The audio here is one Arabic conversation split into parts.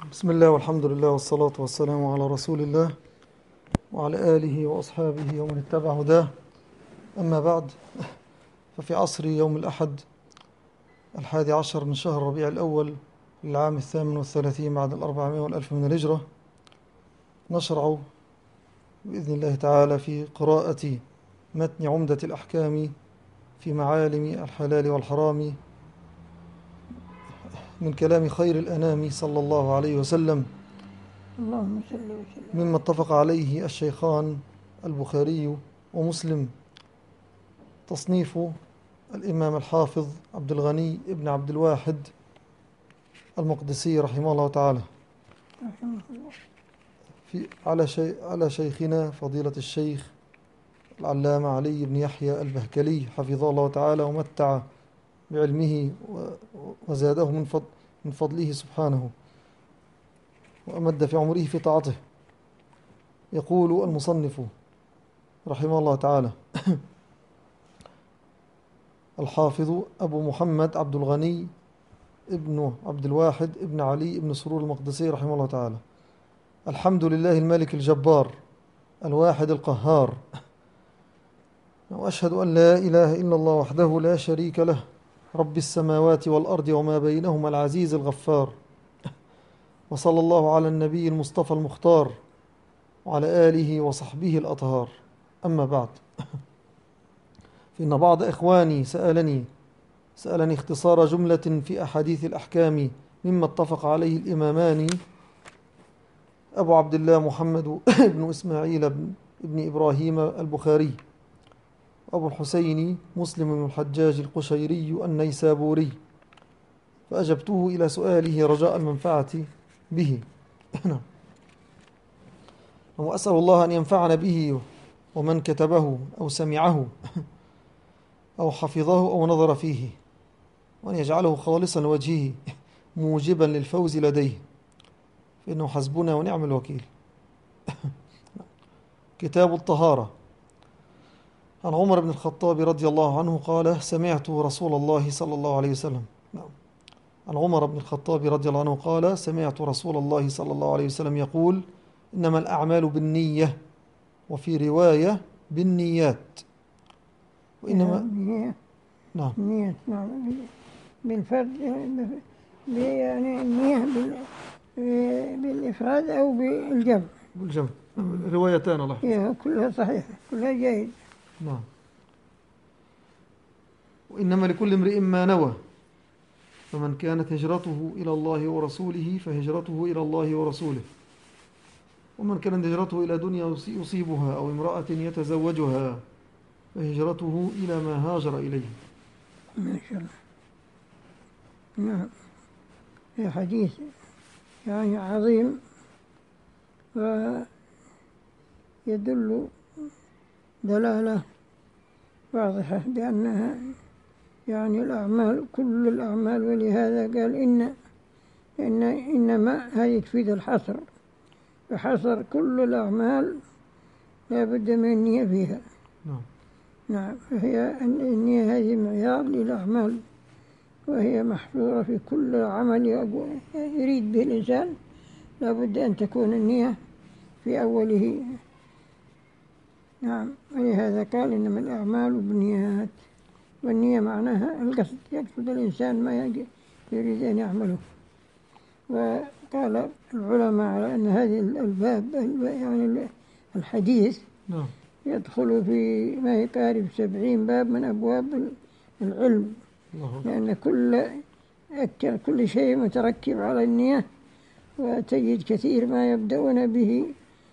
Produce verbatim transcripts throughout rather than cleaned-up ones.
بسم الله والحمد لله والصلاة والسلام على رسول الله وعلى آله وأصحابه ومن اتبع هداه. أما بعد، ففي عصر يوم الأحد الحادي عشر من شهر ربيع الأول للعام الثامن والثلاثين بعد الأربعمائة والألف من الهجرة، نشرع بإذن الله تعالى في قراءة متن عمدة الأحكام في معالم الحلال والحرام من كلام خير الأنام صلى الله عليه وسلم، اللهم صل وسلم. مما اتفق عليه الشيخان البخاري ومسلم، تصنيف الإمام الحافظ عبد الغني ابن عبد الواحد المقدسي رحمه الله تعالى، رحمه الله. في على شي على شيخنا فضيلة الشيخ العلامة علي بن يحيى البهكلي حفظه الله تعالى ومتع بعلمه وزاده من فضل من فضله سبحانه وأمد في عمره في طاعته. يقول المصنف رحمه الله تعالى: الحافظ أبو محمد عبد الغني ابن عبد الواحد ابن علي ابن سرور المقدسي رحمه الله تعالى. الحمد لله الملك الجبار الواحد القهار، وأشهد أن لا إله إلا الله وحده لا شريك له، رب السماوات والأرض وما بينهما العزيز الغفار. وصلى الله على النبي المصطفى المختار وعلى آله وصحبه الأطهار. أما بعد، فإن بعض إخواني سألني سألني اختصار جملة في أحاديث الأحكام مما اتفق عليه الإمامان أبو عبد الله محمد بن إسماعيل بن إبراهيم البخاري، وأبو الحسين مسلم بن الحجاج القشيري النيسابوري، فأجبته إلى سؤاله رجاء المنفعة به وأسأل الله أن ينفعنا به ومن كتبه أو سمعه أو حفظه أو نظر فيه، وأن يجعله خالصا لوجهه موجبا للفوز لديه، فإنه حسبنا ونعم الوكيل. كتاب الطهارة. عن عمر بن الخطاب رضي الله عنه قال: سمعت رسول الله صلى الله عليه وسلم عن عمر بن الخطاب رضي الله عنه قال: سمعت رسول الله صلى الله عليه وسلم يقول: إنما الأعمال بالنية، وفي رواية بالنيات، وإنما النية نعم النية نعم بالفرد، يعني النية بال... بالإفراد أو بالجمع. بالجمع، روايتان الله هي كلها صحيحة، كلها جيد. نعم. وإنما لكل امرئ ما نوى، فمن كانت هجرته إلى الله ورسوله فهجرته إلى الله ورسوله، ومن كانت هجرته إلى دنيا يصيبها أو امرأة يتزوجها فهجرته إلى ما هاجر إليه. ما شاء الله. نعم، في حديث يعني عظيم ويدل دلالة واضحة بأنها يعني الأعمال كل الأعمال، ولهذا قال إن إن إنما هذه تفيد الحصر، فحصر كل الأعمال لا بد من النية فيها. نعم. نعم، فهي النية هذه معيار للأعمال، وهي محصورة في كل عمل يريد به الإنسان، لا بد أن تكون النية في أوله. نعم، ولهذا قال إنما الأعمال بالنيات، والنية معناها القصد، يقصد الإنسان ما يريد أن يعمله. وقال العلماء على أن هذه الباب يعني الحديث نعم. يدخل في ما يقارب سبعين باب من أبواب العلم، الله. لأن كل كل شيء متركب على النية، وتجد كثير ما يبدأون به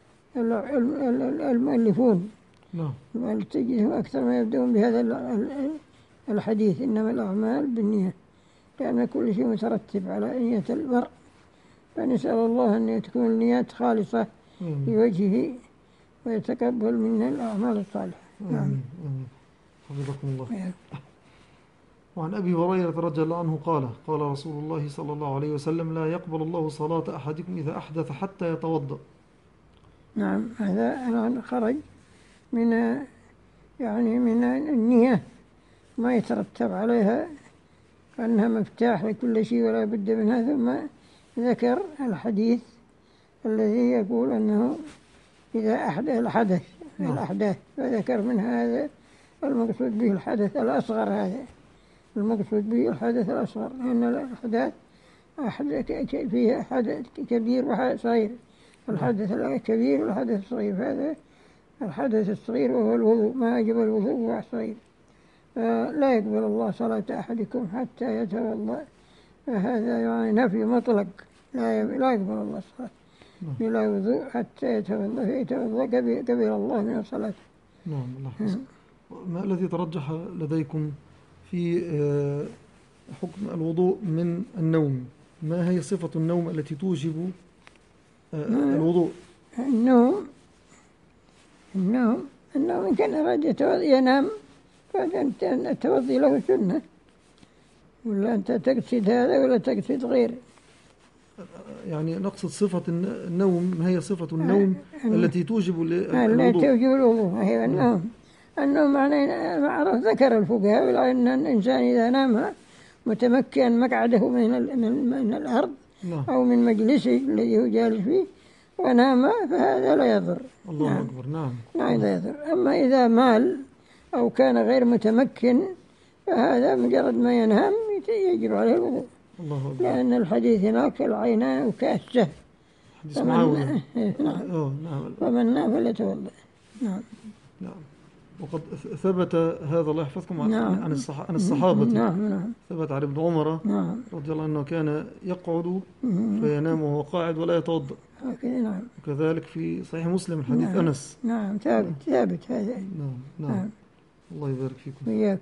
المؤلفون. نعم. تجدهم أكثر ما يبدأون بهذا الحديث إنما الأعمال بالنية، لأن كل شيء مترتب على نية المرء، فنسأل الله أن تكون النيات خالصة لوجهه ويتقبل منا الأعمال الصالحة. نعم. حفظكم الله. وعن أبي هريرة رضي الله عنه قال: قال رسول الله صلى الله عليه وسلم: لا يقبل الله صلاة أحدكم إذا أحدث حتى يتوضأ. نعم، هذا الآن خرج من يعني من النية ما يترتب عليها أنها مفتاح لكل شيء ولا بد منها، ثم ذكر الحديث الذي يقول أنه إذا أحدث الحدث الأحداث، فذكر من هذا المقصود به الحدث الأصغر، هذا المقصود به الحدث الأصغر، لأن الأحداث أحدث فيه حدث كبير وحدث صغير، الحدث الكبير والحدث الصغير، هذا الحدث الصغير وهو الوضوء، ما يجب الوضوء هو الصغير. لا يقبل الله صلاة أحدكم حتى يتوضأ، فهذا يعني نفي مطلق، لا لا يقبل الله صلاة بلا وضوء حتى يتوضأ، فيتوضأ قبل الله من الصلاة. نعم الله يحفظك. ما الذي ترجح لديكم في حكم الوضوء من النوم؟ ما هي صفة النوم التي توجب الوضوء؟ النوم النوم النوم إن كان أراد ينام فالتوضي له سنة، ولا أنت تقصد هذا ولا تقصد غيره؟ يعني نقصد صفة النوم، ما هي صفة النوم التي توجب الوضوء؟ التي توجب الوضوء هي النوم. النوم معناه معروف، ذكر الفقهاء أن الإنسان إذا نام متمكن مقعده من من الأرض أو من مجلسه الذي هو جالس فيه ونام فهذا لا يضر. الله نعم. أكبر. نعم نعم لا يضر. أما إذا مال أو كان غير متمكن فهذا مجرد ما ينام يجب عليه الوضوء، لأن الحديث هناك العينان وكأسه، فمن, فمن نام فليتوضأ. نعم نعم. وقد ثبت هذا الله يحفظكم عن نعم. عن الصحابة. نعم نعم. ثبت عن ابن عمر نعم. رضي الله عنه كان يقعد فينام وهو قاعد ولا يتوضأ. نعم. وكذلك في صحيح مسلم الحديث نعم. أنس. نعم ثابت ثابت هذا. نعم نعم, نعم. الله يبارك فيكم. وياك.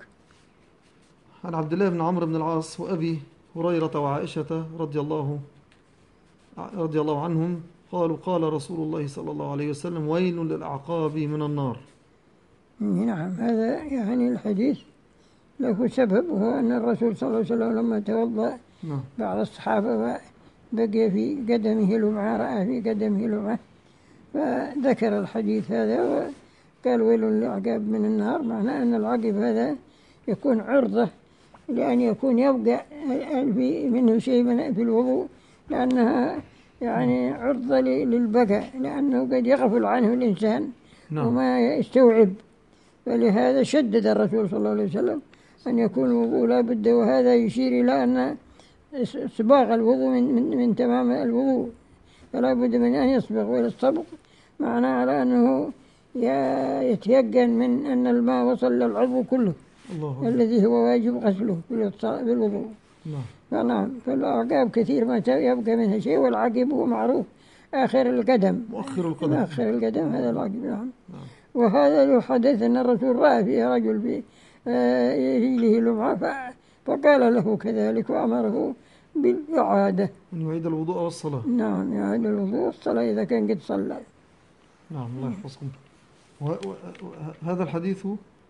عن عبد الله بن عمرو بن العاص وأبي هريرة وعائشة رضي الله رضي الله عنهم قالوا قال رسول الله صلى الله عليه وسلم ويل للأعقاب من النار. نعم هذا يعني الحديث له سبب، وهو أن الرسول صلى الله عليه وسلم لما توضأ نعم. بعض الصحابة بقي في قدمه لمعة، رأى في قدمه لمعة، فذكر الحديث هذا وقال ويل للأعقاب من النار، معناه أن العقب هذا يكون عرضة لأن يكون يبقى منه شيء من في الوضوء، لأنها يعني عرضة للبقاء، لأنه قد يغفل عنه الإنسان نعم. وما يستوعب، فلهذا شدد الرسول صلى الله عليه وسلم أن يكون الوضوء لا بد، وهذا يشير إلى أن إسباغ الوضوء من, من, من تمام الوضوء، فلا بد من أن يسبغ، والسبق معناه على أنه يتيقن من أن الماء وصل للعضو كله الله الذي هو واجب غسله بالوضوء. نعم. فنعم فالأعقاب كثير ما يبقى منها شيء، والعقب هو معروف آخر القدم، مؤخر القدم، آخر القدم هذا العقب. نعم. نعم. وهذا يحدث أن الرسول رأى فيه رجل في رجله لمعة فقال له كذلك وأمره بالإعادة، أن يعيد الوضوء والصلاة. نعم يعيد الوضوء والصلاة إذا كان قد صلى. نعم الله يحفظكم. وهذا الحديث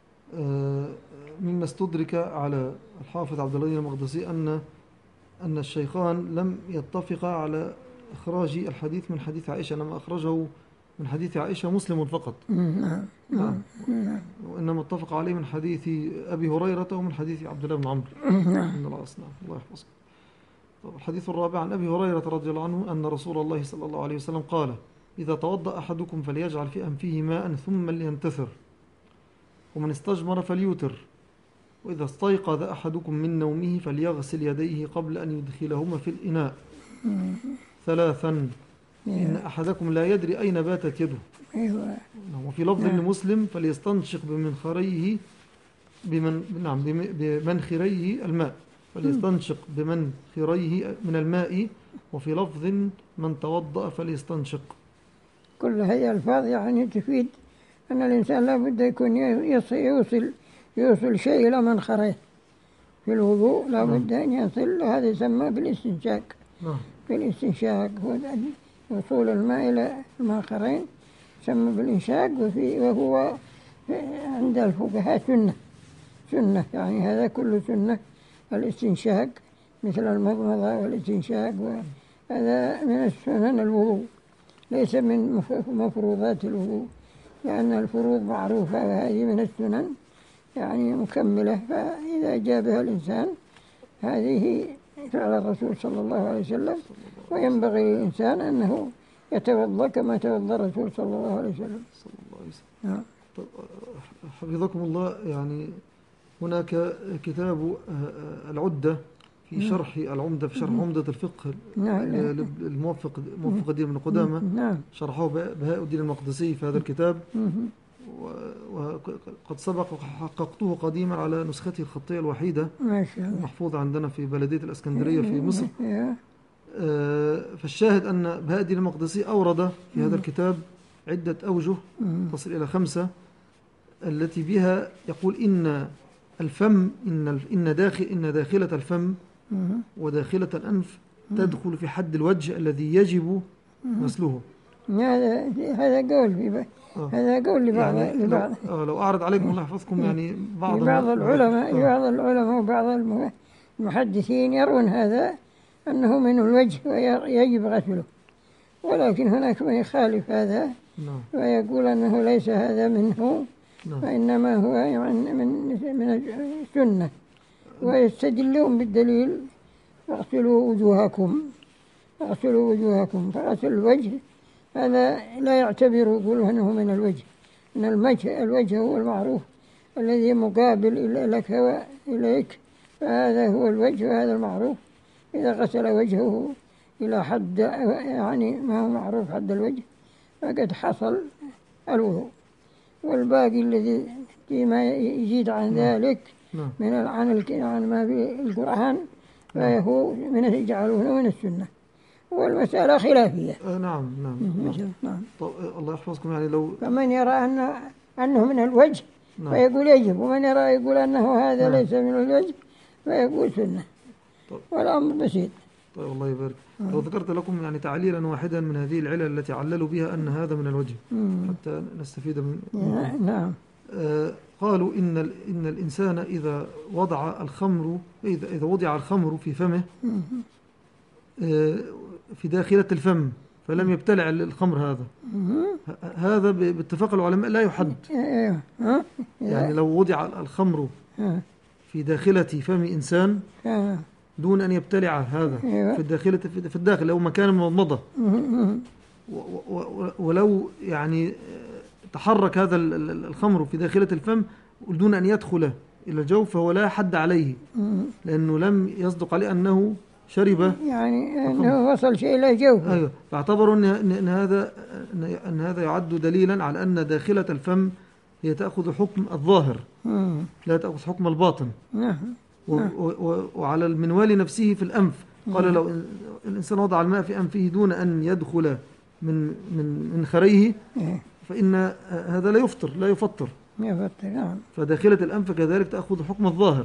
مما استدرك على الحافظ عبد الغني المقدسي أن أن الشيخان لم يتفقا على إخراج الحديث من حديث عائشة، إنما أخرجه من حديث عائشة مسلم فقط. نعم نعم. وإنما اتفق عليه من حديث أبي هريرة ومن حديث عبد الله بن عمرو بن العاص. نعم الله يحفظكم. طب الحديث الرابع عن أبي هريرة رضي الله عنه أن رسول الله صلى الله عليه وسلم قال إذا توضأ أحدكم فليجعل في أنفه ماء ثم لينتثر، ومن استجمر فليوتر، وإذا استيقظ أحدكم من نومه فليغسل يديه قبل أن يدخلهما في الإناء ثلاثا إن أحدكم لا يدري أين باتت يده. وفي لفظ لمسلم فليستنشق بمنخريه بمن نعم بمنخريه الماء، فليستنشق بمنخريه من الماء. وفي لفظ من توضأ فليستنشق. كل هذه الألفاظ يعني تفيد أن الإنسان لا بد يكون يوصل يوصل شيء إلى منخره في الوضوء، لا بد أن يصل، هذا يسمى بالاستنشاق. بالاستنشاق وصول الماء إلى المنخرين يسمى بالإنشاق، وفي وهو عند الفقهاء سنة سنة يعني هذا كله سنة الاستنشاق، مثل المضمضة والاستنشاق، وهذا من السنن الوضوء ليس من مفروضات الوضوء، لأن الفروض معروفة وهذه من السنن يعني مكملة، فإذا جابها الإنسان هذه فعل الرسول صلى الله عليه وسلم وينبغي للإنسان أنه يتوضأ كما توضأ الرسول صلى الله عليه وسلم. صلى الله عليه وسلم. نعم. طب حفظكم الله، يعني هناك كتاب العدة في شرح العمدة، في شرح عمدة الفقه الموفق موفق الدين بن قدامة، شرحه بهاء الدين المقدسي في هذا الكتاب، وقد سبق وحققته قديما على نسخته الخطية الوحيدة محفوظة عندنا في بلدية الإسكندرية في مصر. فالشاهد أن بهاء الدين المقدسي أورد في هذا الكتاب عدة أوجه تصل إلى خمسة، التي بها يقول إن الفم إن إن داخل إن داخلة الفم وداخلة الأنف تدخل في حد الوجه الذي يجب غسله. هذا هذا قول في آه. هذا قول لبعض يعني لبعض لو, لو أعرض عليكم الله يحفظكم، يعني بعض بعض العلماء آه. بعض العلماء وبعض المحدثين يرون هذا أنه من الوجه ويجب غسله، ولكن هناك من يخالف هذا ويقول أنه ليس هذا منه، وإنما هو يعني من من السنة، ويستدلون بالدليل اغسلوا وجوهكم اغسلوا وجوهكم فغسل الوجه هذا لا يعتبر يقول أنه من الوجه، إن الوجه الوجه هو المعروف الذي مقابل لك وإليك، فهذا هو الوجه وهذا المعروف. إذا غسل وجهه إلى حد يعني ما هو معروف حد الوجه فقد حصل الوضوء، والباقي الذي فيما يزيد عن ذلك من عن عن ما في القرآن فهو من يجعلونه من السنة، والمسألة خلافية. آه نعم نعم, نعم. نعم. طب الله يحفظكم، يعني لو فمن يرى أن أنه من الوجه نعم. فيقول يجب، ومن يرى يقول أنه هذا نعم. ليس من الوجه فيقول سنة. طب. والأمر بسيط. طيب الله يبارك. لو ذكرت لكم يعني تعليلا واحدا من هذه العلل التي عللوا بها أن هذا من الوجه مم. حتى نستفيد من نعم. آه قالوا إن إن الإنسان إذا وضع الخمر إذا إذا وضع الخمر في فمه آه في داخلة الفم فلم يبتلع الخمر هذا هذا باتفاق العلماء لا يحد. يعني لو وضع الخمر في داخلة فم إنسان دون أن يبتلع هذا في الداخلة في الداخل أو مكان مضمضة، ولو يعني تحرك هذا الخمر في داخلة الفم دون أن يدخل إلى الجوف فهو لا حد عليه، لأنه لم يصدق عليه أنه شرب، يعني أنه وصل شيء إلى جوفه. أيوه، فاعتبروا أن أن هذا أن هذا يعد دليلا على أن داخلة الفم هي تأخذ حكم الظاهر لا تأخذ حكم الباطن. نعم. وعلى المنوال نفسه في الأنف قال لو الإنسان وضع الماء في أنفه دون أن يدخل من من من خريه فإن هذا لا يفطر لا يفطر يفطر نعم. فداخلة الأنف كذلك تأخذ حكم الظاهر.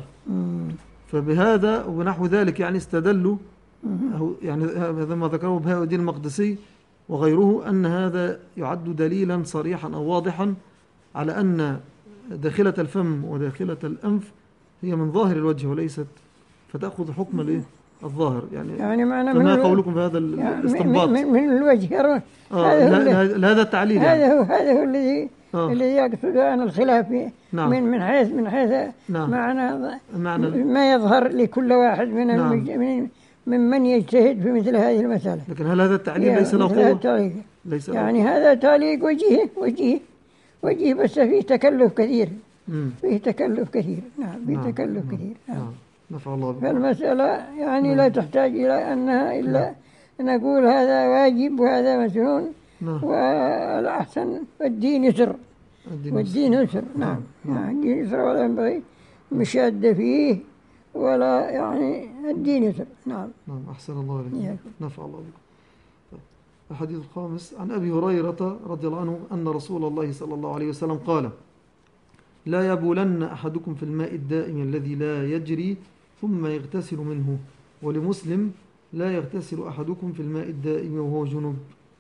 فبهذا ونحو ذلك يعني استدلوا، يعني هذا ما ذكره بهاء الدين المقدسي وغيره أن هذا يعد دليلا صريحا أو واضحا على أن داخلة الفم وداخلة الأنف هي من ظاهر الوجه وليست، فتأخذ حكم الايه الظاهر. يعني يعني معنى فما قولكم بهذا الاستنباط من, من الوجه هذا هذا التعليل هذا يعني. هو هذا هو الذي آه. الذي يقصد أن الخلاف نعم. من من حيث من حيث نعم. معنى, معنى ما يظهر لكل واحد من نعم. من ممن يجتهد في مثل هذه المسألة. لكن هل هذا التعليل ليس له قوة؟ ليس يعني له. هذا تعليق وجيه وجيه وجيه بس فيه تكلف كثير. مم. فيه تكلف كثير نعم فيه نعم. تكلف نعم. كثير نعم. نعم. نفع الله بكم. فالمسألة يعني نعم. لا تحتاج إلى أنها إلا نعم. نقول هذا واجب وهذا مسنون نعم. والأحسن الدين يسر والدين يسر نعم نعم الدين يسر ولا ينبغي مشادة فيه ولا يعني الدين يسر نعم نعم أحسن الله عليكم نفع الله بكم. الحديث الخامس عن أبي هريرة رضي الله عنه أن رسول الله صلى الله عليه وسلم قال لا يبولن أحدكم في الماء الدائم الذي لا يجري ثم يغتسل منه، ولمسلم لا يغتسل أحدكم في الماء الدائم وهو جنوب.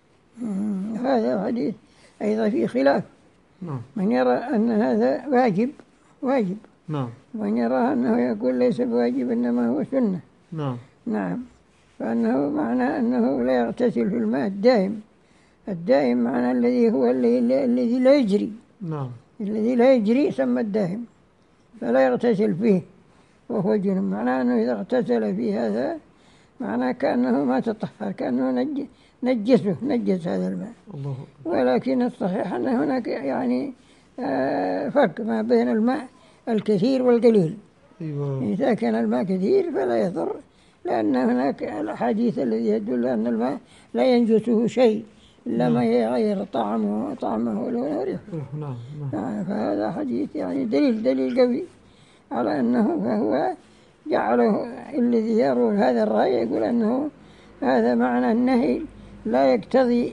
هذا حديث أيضا فيه خلاف. نعم. من يرى أن هذا واجب واجب نعم. ومن يرى أنه يقول ليس بواجب إنما هو سنة. نعم. نعم. فأنه معنى أنه لا يغتسل في الماء الدائم. الدائم معنى الذي هو الذي الذي لا يجري. نعم. الذي لا يجري سمى الدائم، فلا يغتسل فيه وهو جنب. معناه أنه إذا اغتسل في هذا معناه كأنه ما تطهر، كأنه نج نجسه نجس هذا الماء. الله. ولكن الصحيح أن هناك يعني آه فرق ما بين الماء الكثير والقليل. أيوة. إذا كان الماء كثير فلا يضر، لأن هناك الحديث الذي يدل أن الماء لا ينجسه شيء إلا ما يغير طعمه طعمه ولونه وريحه. نعم نعم. فهذا حديث يعني دليل دليل قوي على أنه، فهو جعله الذي يروي هذا الرأي يقول أنه هذا معنى النهي لا يقتضي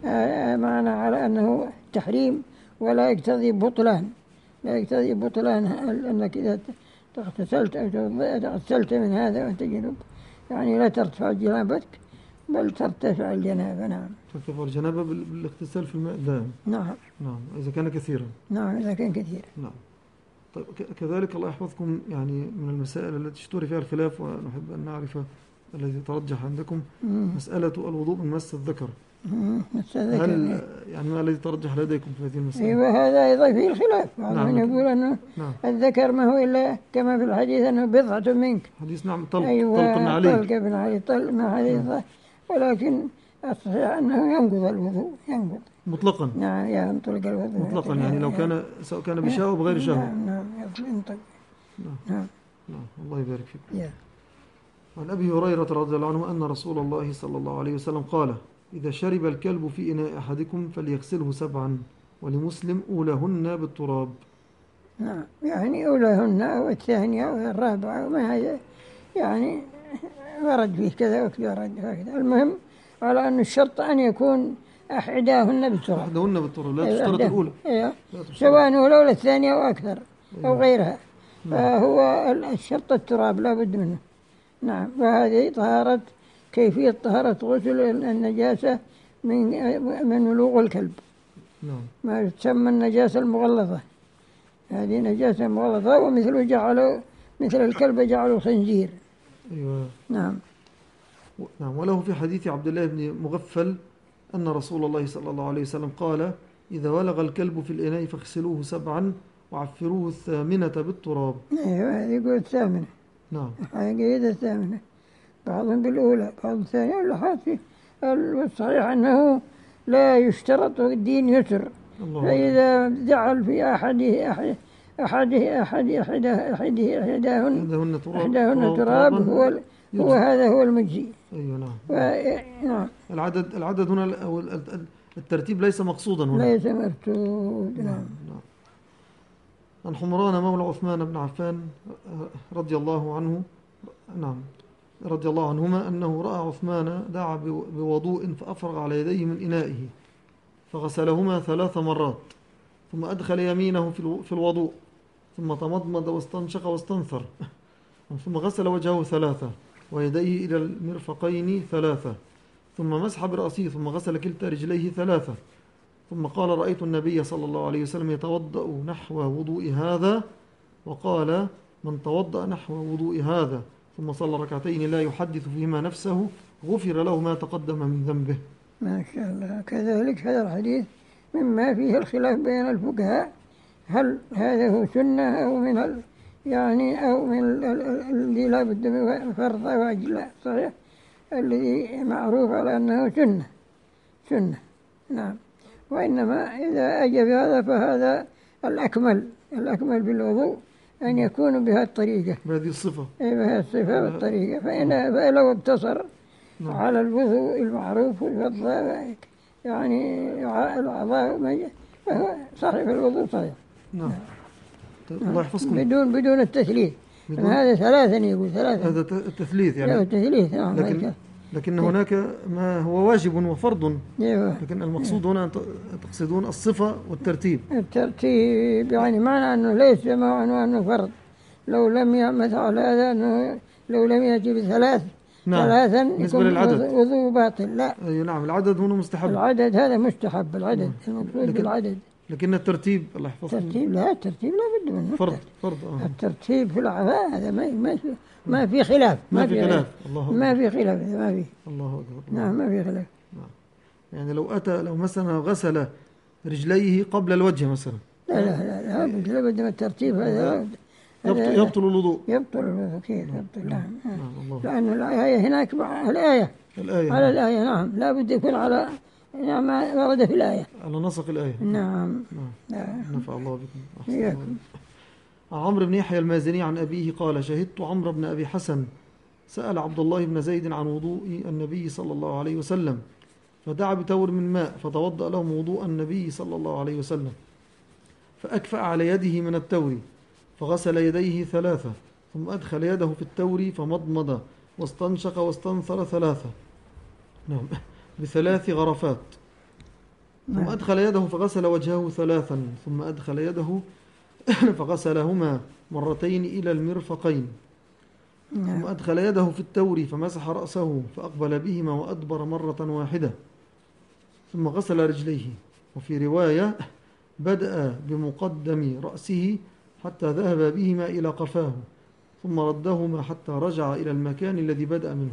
معنى على أنه تحريم، ولا يقتضي بطلان، لا يقتضي بطلان أنك إذا اغتسلت أو اغتسلت من هذا وأنت جنوب يعني لا ترتفع جنابتك، بل ترتفع الجنابة. نعم. ترتفع الجنابة بالاغتسال في الماء الدائم. نعم. نعم إذا كان كثيرا. نعم إذا كان كثيرا. نعم. طيب كذلك الله يحفظكم يعني من المسائل التي اشتري فيها الخلاف ونحب أن نعرف الذي ترجح عندكم مم. مسألة الوضوء من مس الذكر. مس الذكر هل يعني ما الذي ترجح لديكم في هذه المسألة؟ أيوة هذا أيضا فيه الخلاف. بعضهم نعم. يقول أنه نعم. الذكر ما هو إلا كما في الحديث أنه بضعة منك. حديث نعم طلق. أيوة طلق بن علي. طلق بن علي طلق ما عليه نعم. ولكن الصحيح أنه ينقض الوضوء ينقض مطلقا. نعم ينطلق الوضوء مطلقا يعني لو كان سواء كان بشهوة أو بغير شهوة. نعم نعم ينطلق. نعم. نعم. نعم الله يبارك فيكم. يا. عن أبي هريرة رضي الله عنه أن رسول الله صلى الله عليه وسلم قال: إذا شرب الكلب في إناء أحدكم فليغسله سبعا، ولمسلم أولهن بالتراب. نعم يعني أولهن أو الثانية أو الرابعة وما هذا يعني ورد فيه كذا وكذا ورد هكذا. المهم على أن الشرط أن يكون أحداهن بالتراب. أحداهن بالتراب لا تشترط الأولى. إيه. سواء أولى الثانية أو أكثر أو غيرها. فهو الشرط التراب لا بد منه. نعم. وهذه طهارة كيفية طهارة غسل النجاسة من من ولوغ الكلب. نعم. ما تسمى النجاسة المغلظة. هذه نجاسة مغلظة ومثله جعلوا مثل الكلب جعلوا خنزير. أيوة. نعم. نعم. وله في حديث عبد الله بن مغفل أن رسول الله صلى الله عليه وسلم قال: إذا ولغ الكلب في الإناء فاغسلوه سبعا وعفروه الثامنة بالتراب. أيوة هذه يقول الثامنة. نعم. هذه الثامنة. بعضهم بالأولى بعض الثانية والحاصل الصحيح أنه لا يشترط الدين يسر. فإذا جعل في أحده أحد أحده أحد أحده أحده أحدهن أحدهن تراب هو هو هذا هو المجزي. أيوة نعم. و... نعم. العدد العدد هنا أو الترتيب ليس مقصودا هنا. ليس مرتوب. نعم. نعم. عن حمران مولى عثمان بن عفان رضي الله عنه نعم رضي الله عنهما أنه رأى عثمان دعا بوضوء فأفرغ على يديه من إنائه فغسلهما ثلاث مرات، ثم أدخل يمينه في الوضوء، ثم تمضمض واستنشق واستنثر، ثم غسل وجهه ثلاثة ويديه إلى المرفقين ثلاثة، ثم مسح برأسه، ثم غسل كلتا رجليه ثلاثة، ثم قال: رأيت النبي صلى الله عليه وسلم يتوضأ نحو وضوء هذا، وقال: من توضأ نحو وضوء هذا ثم صلى ركعتين لا يحدث فيهما نفسه غفر له ما تقدم من ذنبه. ما شاء الله. كذلك هذا الحديث مما فيه الخلاف بين الفقهاء، هل هذا هو سنة أو من ال يعني أو من الذي لا بد من فرض واجب. لا صحيح الذي معروف على أنه سنة سنة. نعم. وإنما إذا أجب هذا فهذا الأكمل الأكمل بالوضوء أن يكون بهذه الطريقة بهذه الصفة بهذه الصفة والطريقة. فإن فلو اقتصر نعم. على الوضوء المعروف والفضل يعني الأعضاء فهو صحيح الوضوء صحيح. نعم. طيب الله يحفظكم. بدون بدون التثليث. هذا ثلاثة يقول ثلاثة. هذا التثليث يعني. التثليث نعم. لكن لكن هناك ما هو واجب وفرض. أيوة. لكن المقصود هنا تقصدون الصفة والترتيب. الترتيب يعني معنى أنه ليس معنى أنه فرض. لو لم يعمل على هذا أنه لو لم يأتي بثلاث نعم. ثلاثا بالنسبة للعدد وضوء باطل. لا أي نعم العدد هنا مستحب. العدد هذا مستحب. العدد المقصود بالعدد. لكن الترتيب الله يحفظكم. الترتيب لا الترتيب لا بد منه. فرض فرض آه. الترتيب في الأعضاء هذا ما ما ما في خلاف. ما في خلاف. الله ما في خلاف. ما في. الله أكبر. نعم ما في خلاف. نعم. يعني لو أتى لو مثلا غسل رجليه قبل الوجه مثلا. لا لا لا لا بد من الترتيب هذا يبطل, يبطل الوضوء. يبطل الوضوء كيف يبطل؟ نعم. نعم. لأن الآية هناك الآية الآية على الآية. نعم، لا بد يكون على ما ورد في الآية، على نسق الآية. نعم. نعم. نفع الله بكم. إياكم. عن عمرو بن يحيى المازني عن أبيه قال: شهدت عمرو بن أبي حسن سأل عبد الله بن زيد عن وضوء النبي صلى الله عليه وسلم، فدعا بتور من ماء فتوضأ لهم وضوء النبي صلى الله عليه وسلم، فأكفأ على يده من التور فغسل يديه ثلاثة، ثم أدخل يده في التور فمضمض واستنشق واستنثر ثلاثة، نعم، بثلاث غرفات، ثم أدخل يده فغسل وجهه ثلاثا، ثم أدخل يده فغسلهما مرتين إلى المرفقين، ثم أدخل يده في التور فمسح رأسه فأقبل بهما وأدبر مرة واحدة، ثم غسل رجليه. وفي رواية: بدأ بمقدم رأسه حتى ذهب بهما إلى قفاه، ثم ردهما حتى رجع إلى المكان الذي بدأ منه.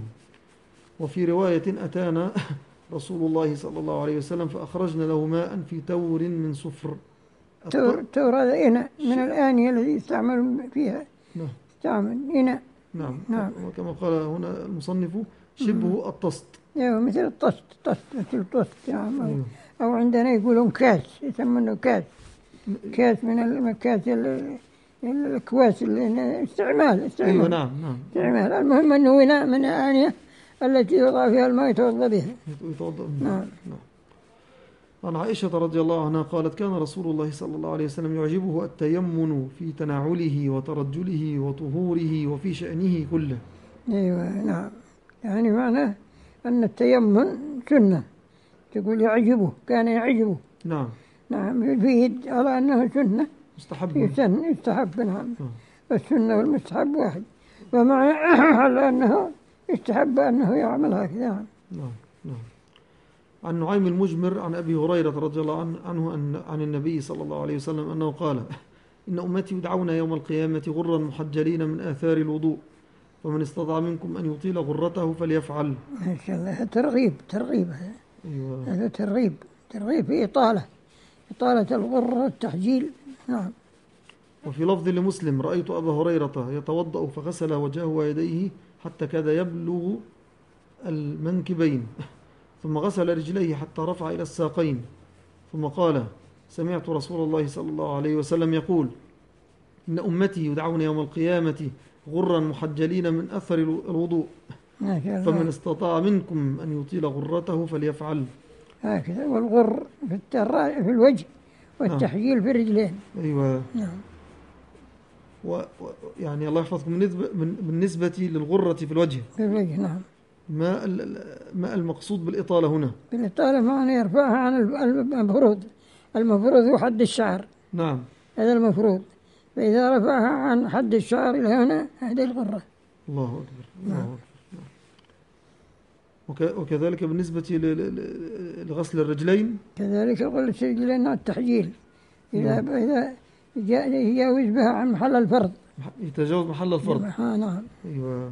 وفي رواية: أتانا رسول الله صلى الله عليه وسلم فأخرجنا له ماء في تور من صفر. تور, تور هذا إناء من الآنية الذي يستعمل فيها. نعم. يستعمل إناء. نعم. نعم. وكما قال هنا المصنف: شبه الطست. أيوه، مثل الطست. طست مثل الطست. نعم. أو, أو عندنا يقولون كاس، يسمونه كاس. كاس من المكاس الأكواس اللي استعمال استعمال. أيوه. نعم. نعم. استعمال. المهم أنه إناء من الآنية التي يوضع فيها الماء يتوضأ بها. يتوضأ. نعم. نعم. عن عائشة رضي الله عنها قالت: كان رسول الله صلى الله عليه وسلم يعجبه التيمن في تناوله وترجله وطهوره وفي شأنه كله. أيوة. نعم. يعني معناه أن التيمن سنة، تقول يعجبه، كان يعجبه. نعم. نعم، يفيد على أنه سنة مستحب. يسن يستحب. نعم. السنة والمستحب واحد، ومعنى على أنه يستحب أنه يعمل هكذا. نعم. نعم. عن نعيم المجمر عن أبي هريرة رضي الله عنه أن عن النبي صلى الله عليه وسلم أنه قال: إن أمتي يدعون يوم القيامة غرا محجلين من آثار الوضوء، فمن استطاع منكم أن يطيل غرته فليفعل. ما شاء الله، ترغيب ترغيب أيوة. هذا ترغيب ترغيب في إطالة إطالة الغرة والتحجيل. نعم. وفي لفظ لمسلم: رأيت أبا هريرة يتوضأ فغسل وجهه ويديه حتى كاد يبلغ المنكبين، ثم غسل رجليه حتى رفع إلى الساقين، ثم قال: سمعت رسول الله صلى الله عليه وسلم يقول: إن أمتي يدعون يوم القيامة غرا محجلين من أثر الوضوء، فمن استطاع منكم أن يطيل غرته فليفعل. هكذا. والغر في, في الوجه والتحجيل في الرجلين. أيوة. نعم. و... يعني الله يحفظكم، بالنسبة للغرة في الوجه في الوجه. نعم. ما ما المقصود بالإطالة هنا؟ بالإطالة معنى يرفعها عن المفروض. المفروض هو حد الشعر. نعم. هذا المفروض، فإذا رفعها عن حد الشعر إلى هنا هذه الغرة. الله أكبر. الله أكبر. نعم. وكذلك بالنسبة لغسل الرجلين، كذلك غسل الرجلين التحجيل إذا نعم. إذا يجاوز بها عن محل الفرض، يتجاوز محل الفرض. نعم. أيوة.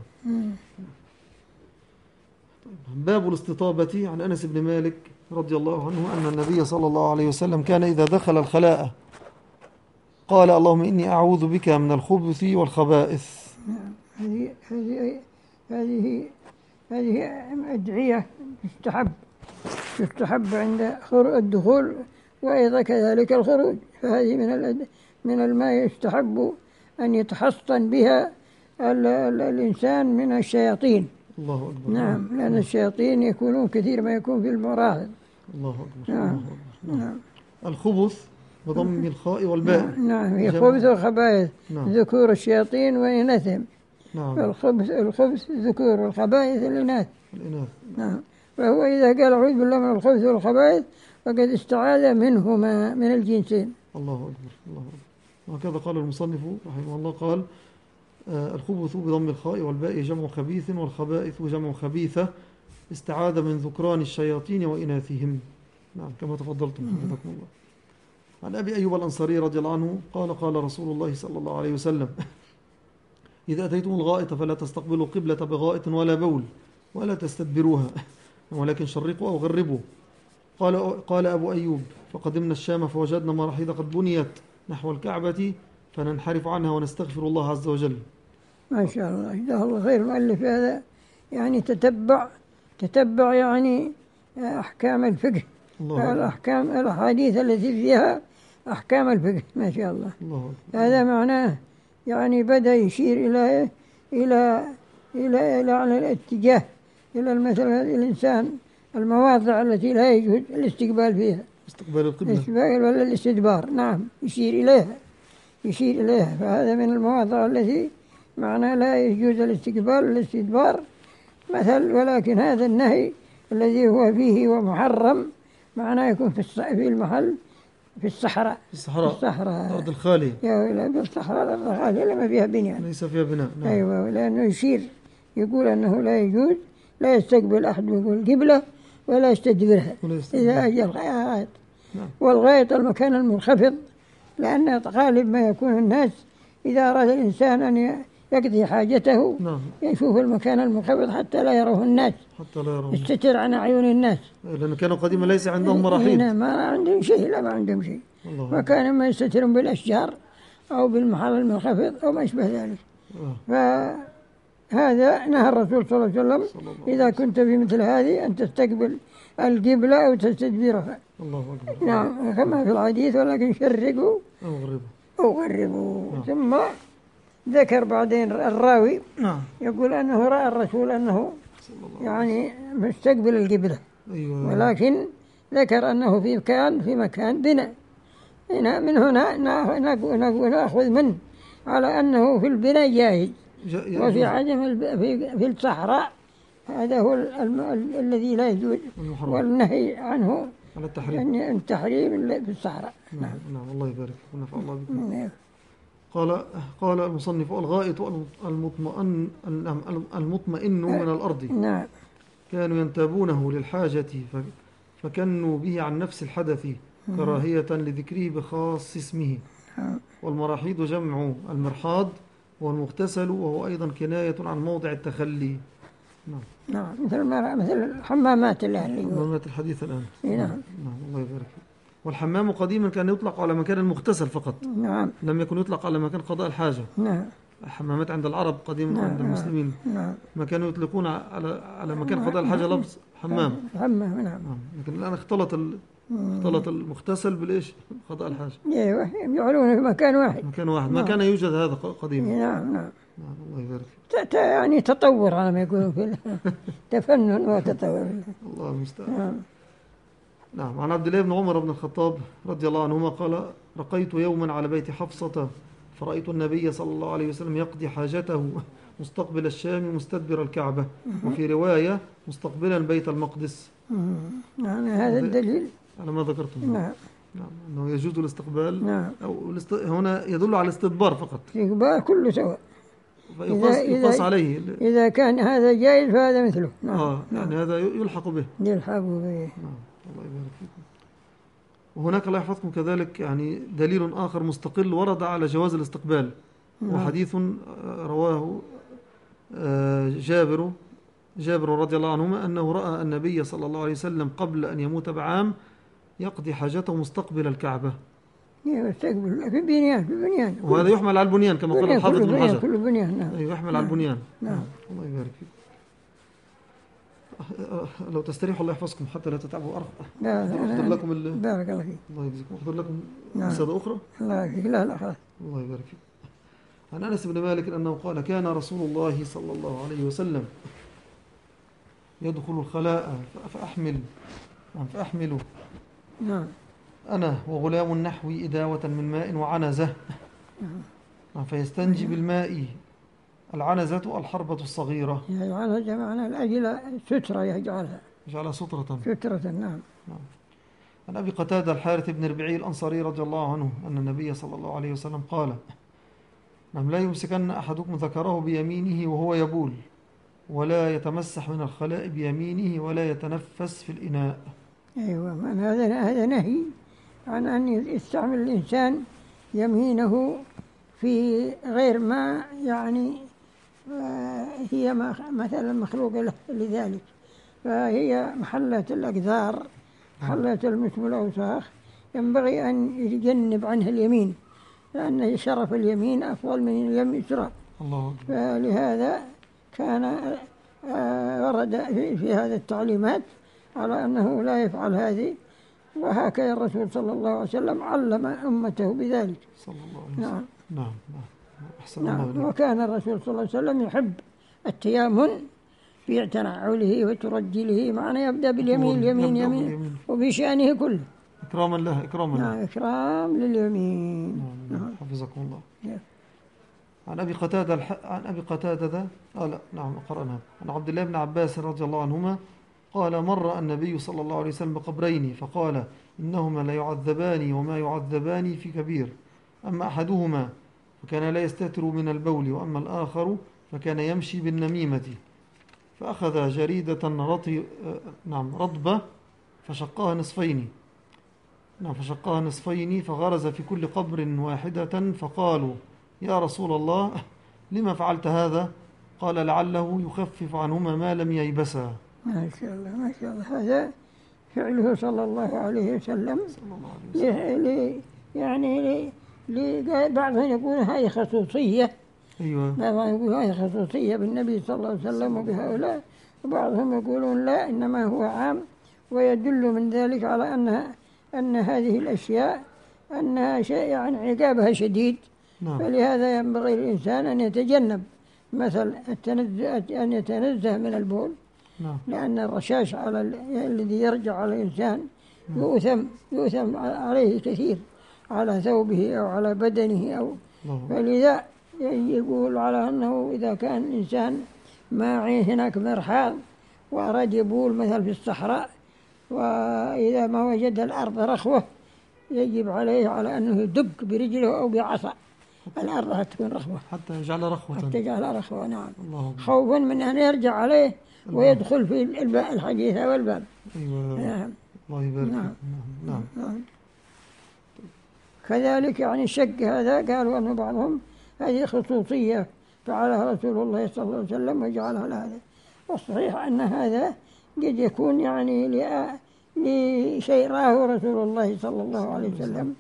باب الاستطابة. عن أنس بن مالك رضي الله عنه أن النبي صلى الله عليه وسلم كان إذا دخل الخلاء قال: اللهم إني أعوذ بك من الخبث والخبائث. هذه هذه هذه هذه أدعية تستحب تستحب عند الدخول، وأيضا كذلك الخروج، فهذه من من الماء يستحب أن يتحصن بها ال ال الإنسان من الشياطين. الله أكبر. نعم، لأن الشياطين يكونون كثير ما يكون في المراحل. الله أكبر. نعم. الله أكبر. نعم. الخبث بضم الخاء والباء. نعم. هي خبث وخبائث. نعم. ذكور الشياطين وإناثهم. نعم. الخبث الخبث الذكور والخبائث الإناث. الإناث. نعم. فهو إذا قال أعوذ بالله من الخبث والخبائث فقد استعاذ منهما من الجنسين. الله أكبر. الله أكبر. وهكذا قال المصنف رحمه الله، قال: آه الخبث بضم الخاء والباء جمع خبيث، والخبائث جمع خبيثة، استعاذ من ذكران الشياطين وإناثهم. نعم، كما تفضلتم حفظكم الله. عن أبي أيوب الأنصاري رضي الله عنه قال: قال رسول الله صلى الله عليه وسلم: إذا أتيتم الغائط فلا تستقبلوا قبلة بغائط ولا بول ولا تستدبروها، ولكن شرقوا أو غربوا. قال قال أبو أيوب: فقدمنا الشام فوجدنا مراحيض قد بنيت نحو الكعبة فننحرف عنها ونستغفر الله عز وجل. ما شاء الله، جزاه الله خير. المؤلف هذا يعني تتبع تتبع يعني أحكام الفقه، الأحكام الأحاديث التي فيها أحكام الفقه. ما شاء الله. الله هذا معناه يعني بدأ يشير إلى إلى إلى إلى الاتجاه إلى مثلا الإنسان المواضع التي لا يجوز الاستقبال فيها، استقبال القبلة الاستقبال ولا الاستدبار. نعم، يشير إليها يشير إليها فهذا من المواضع التي معناه لا يجوز الاستقبال والاستدبار مثل. ولكن هذا النهي الذي هو فيه ومحرم معناه يكون في في المحل في الصحراء في الصحراء في الصحراء الأرض الخالية. يا في الصحراء الأرض الخالية لما فيها بنيان، ليس فيها بناء. نعم. أيوة، لأنه يشير يقول أنه لا يجوز لا يستقبل أحد يقول قبلة ولا يستدبرها إذا أجى الغائط. نعم. والغائط المكان المنخفض، لأن غالب ما يكون الناس إذا أراد الإنسان أن يقضي حاجته نعم. يشوف المكان المنخفض حتى لا يروه الناس، حتى لا يروه، يستتر عن أعين الناس، لأنه كانوا قديما ليس عندهم مراحيض. هنا ما عندهم شيء، لا ما عندهم شيء، وكان ما يستترون بالأشجار أو بالمحل المنخفض أو ما أشبه ذلك. آه. فهذا نهى الرسول صلى الله عليه وسلم إذا كنت في مثل هذه أن تستقبل القبلة أو تستدبرها. الله أكبر. نعم، كما في الحديث ولكن شرقوا أو غربوا أو غربوا. نعم. ثم ذكر بعدين الراوي نعم. يقول أنه رأى الرسول أنه يعني مستقبل القبلة. أيوة. ولكن ذكر أنه في مكان في مكان بناء. هنا من هنا نأخذ منه على أنه في البناء جائز، وفي عدم في في الصحراء هذا هو الذي لا يجوز، والنهي عنه على التحريم التحريم في الصحراء. نعم. نعم. الله يبارك فيك ونفع الله بكم. قال قال المصنف: الغائط المطمئن المطمئن من الأرض. نعم. كانوا ينتابونه للحاجة فكنوا به عن نفس الحدث كراهية لذكره بخاص اسمه. والمراحيض جمع المرحاض والمغتسل، وهو أيضا كناية عن موضع التخلي. نعم. نعم، مثل مثل الحمامات الآن، الحمامات الحديثة الآن. نعم. نعم. الله يبارك فيك. والحمام قديما كان يطلق على مكان المغتسل فقط. نعم. لم يكن يطلق على مكان قضاء الحاجة. نعم. الحمامات عند العرب قديما. نعم. عند المسلمين. نعم. ما كانوا يطلقون على على مكان قضاء الحاجة لفظ حمام. حمام. نعم. نعم. لكن الآن اختلط ال... اختلط المغتسل بالإيش؟ قضاء الحاجة. ايوه، يجعلونه في مكان واحد. مكان واحد. ما كان يوجد هذا قديما. نعم. نعم. نعم. الله يبارك فيك. يعني تطور على ما يقولون في تفنن وتطور. الله المستعان. نعم. نعم. عن عبد الله بن عمر بن الخطاب رضي الله عنهما قال: رقيت يوما على بيت حفصة فرأيت النبي صلى الله عليه وسلم يقضي حاجته مستقبل الشام مستدبر الكعبة، وفي رواية مستقبلا بيت المقدس. يعني هذا الدليل على ما ذكرتم. نعم. نعم. أنه يجوز الاستقبال. نعم. أو الاست... هنا يدل على الاستدبار فقط. الاستقبال كله سواء. فيقاس يقاس عليه. إذا كان هذا جائز فهذا مثله. نعم. آه. يعني هذا يلحق به. يلحق به. نعم. الله يبارك فيكم. وهناك الله يحفظكم كذلك يعني دليل آخر مستقل ورد على جواز الاستقبال. نعم. وحديث رواه جابر جابر رضي الله عنهما أنه رأى النبي صلى الله عليه وسلم قبل أن يموت بعام يقضي حاجته مستقبل الكعبة. يستقبل في بنيان في بنيان. وهذا يحمل على البنيان كما قال الحافظ ابن حجر. كل بنيان. نعم. أيوة، يحمل. نعم. على البنيان. نعم. نعم. الله يبارك فيك. لو تستريحوا الله يحفظكم حتى لا تتعبوا أرق. أحضر لكم ال... بارك الله فيك. الله يجزيكم. أحضر لكم نعم. رسالة أخرى. الله يجزيك. لا لا خلاص. الله يبارك فيك. عن أنس بن مالك أنه قال: كان رسول الله صلى الله عليه وسلم يدخل الخلاء فأحمل فأحمل نعم. أنا وغلام نحوي إداوة من ماء وعنزة. نعم. فيستنجي بالماء. العنزة الحربة الصغيرة. يجعلها جمعنا الأجل سترة، يجعلها يجعلها سترة. سترة. نعم. نعم. عن أبي قتادة الحارث بن ربيعي الأنصاري رضي الله عنه أن النبي صلى الله عليه وسلم قال: نعم، لا يمسكن أحدكم ذكره بيمينه وهو يبول، ولا يتمسح من الخلاء بيمينه، ولا يتنفس في الإناء. أيوة، هذا هذا نهي عن أن يستعمل الإنسان يمينه في غير ما يعني هي مثلا مخلوقة له لذلك، فهي محلة الأقذار، محلة المس والأوساخ، ينبغي أن يتجنب عنها اليمين، لأن شرف اليمين أفضل من اليسرى. الله أكبر. فلهذا كان ورد في هذا التعليمات على أنه لا يفعل هذه، وهكذا الرسول صلى الله عليه وسلم علم أمته بذلك صلى الله عليه وسلم. نعم نعم نعم. أحسن نعم. الله. وكان الرسول صلى الله عليه وسلم يحب التيامن في تنعله وترجله، معنى يبدأ باليمين اليمين يمين, يمين وبشأنه كله إكراما له إكراما له. نعم إكرام لليمين. نعم. نعم. حفظكم الله. نعم. عن أبي قتادة الح... عن أبي قتادة آه لا نعم قرأنا عن عبد الله بن عباس رضي الله عنهما قال مر النبي صلى الله عليه وسلم بقبرين فقال إنهما لا يعذبان وما يعذبان في كبير، أما أحدهما فكان لا يستتر من البول، وأما الآخر فكان يمشي بالنميمة، فأخذ جريدة رطي نعم رطبة فشقاها نصفين نعم فشقاها نصفين فغرز في كل قبر واحدة، فقالوا يا رسول الله لما فعلت هذا؟ قال لعله يخفف عنهما ما لم ييبسا. ما شاء الله ما شاء الله. هذا فعله صلى الله عليه وسلم. صلى الله عليه وسلم. لي يعني لي بعضهم يقول هذه خصوصية. أيوة. بعضهم يقول هذه خصوصية بالنبي صلى الله عليه وسلم وبهؤلاء، وبعضهم يقولون لا إنما هو عام، ويدل من ذلك على أنها أن هذه الأشياء أنها شيء يعني عقابها شديد. نعم. فلهذا ينبغي الإنسان أن يتجنب مثل التنزه أن يتنزه من البول. نعم. لأن الرشاش على الذي يرجع على الإنسان يؤثم يؤثم عليه كثير على ثوبه أو على بدنه أو الله. فلذا يقول على أنه إذا كان الإنسان ما هناك مرحاض وأراد يبول مثل في الصحراء، وإذا ما وجد الأرض رخوة يجب عليه على أنه يدق برجله أو بعصا الأرض حتى تكون رخوة، حتى يجعلها رخوة حتى يجعلها رخوة. نعم. الله. خوفا من أن يرجع عليه ويدخل في الحديث والباب. أيوة. نعم. الله يبارك. نعم. نعم. نعم. كذلك يعني الشق هذا قالوا أنه بعضهم هذه خصوصية فعلها رسول الله صلى الله عليه وسلم وجعلها لهذا، والصحيح أن هذا قد يكون يعني لشيء راه رسول الله صلى الله عليه وسلم،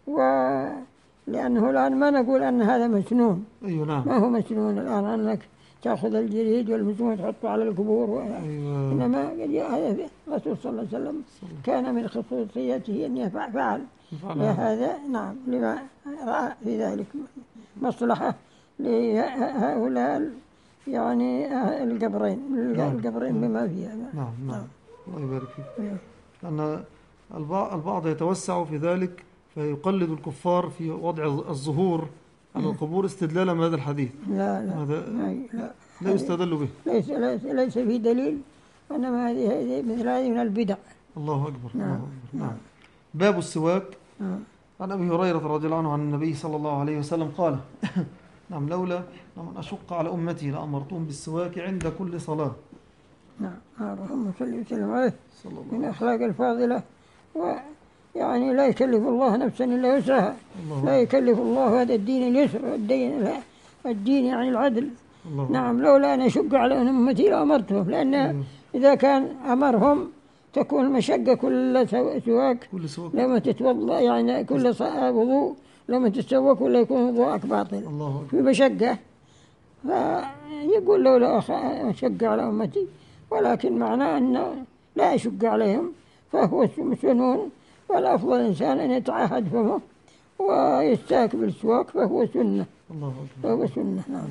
ولأنه الآن ما نقول أن هذا مسنون. أيوة. نعم. ما هو مسنون الآن أنك تأخذ الجريد والمسنون وتحطه على القبور و... أيوة. إنما هذا الرسول صلى الله عليه وسلم كان من خصوصيته أن يفعل لهذا. نعم. لما رأى في ذلك مصلحة لهؤلاء يعني القبرين القبرين بما فيها. نعم. نعم. الله يبارك فيك. لأن البعض يتوسع في ذلك فيقلد الكفار في وضع الظهور على القبور استدلالا بهذا الحديث. لا لا هذا لا, لا يستدل به. ليس ليس, ليس في دليل، وإنما هذه هذه مثل هذه من البدع. الله أكبر. نعم. الله أكبر. نعم. باب السواك. نعم. عن أبي هريرة رضي الله عنه عن النبي صلى الله عليه وسلم قال نعم لولا أن أشق على أمتي لأمرتهم بالسواك عند كل صلاة. نعم. اللهم صل وسلم عليه. صلى الله من أخلاق الفاضلة، ويعني لا يكلف الله نفسا إلا وسعها. لا يكلف الله هذا الدين اليسر والدين الدين يعني العدل. الله. نعم. لولا أن أشق على أمتي لأمرتهم، لأن إذا كان أمرهم تكون المشقة كل سواك لما تتوضأ يعني كل وضوء لما تتسوك ولا يكون وضوءك باطل في مشقة. فيقول لولا أشق على أمتي، ولكن معناه أن لا أشق عليهم، فهو سنون، والأفضل الإنسان أن يتعهد فمه ويستاك بالسواك، فهو سنة. الله فهو سنة. نعم.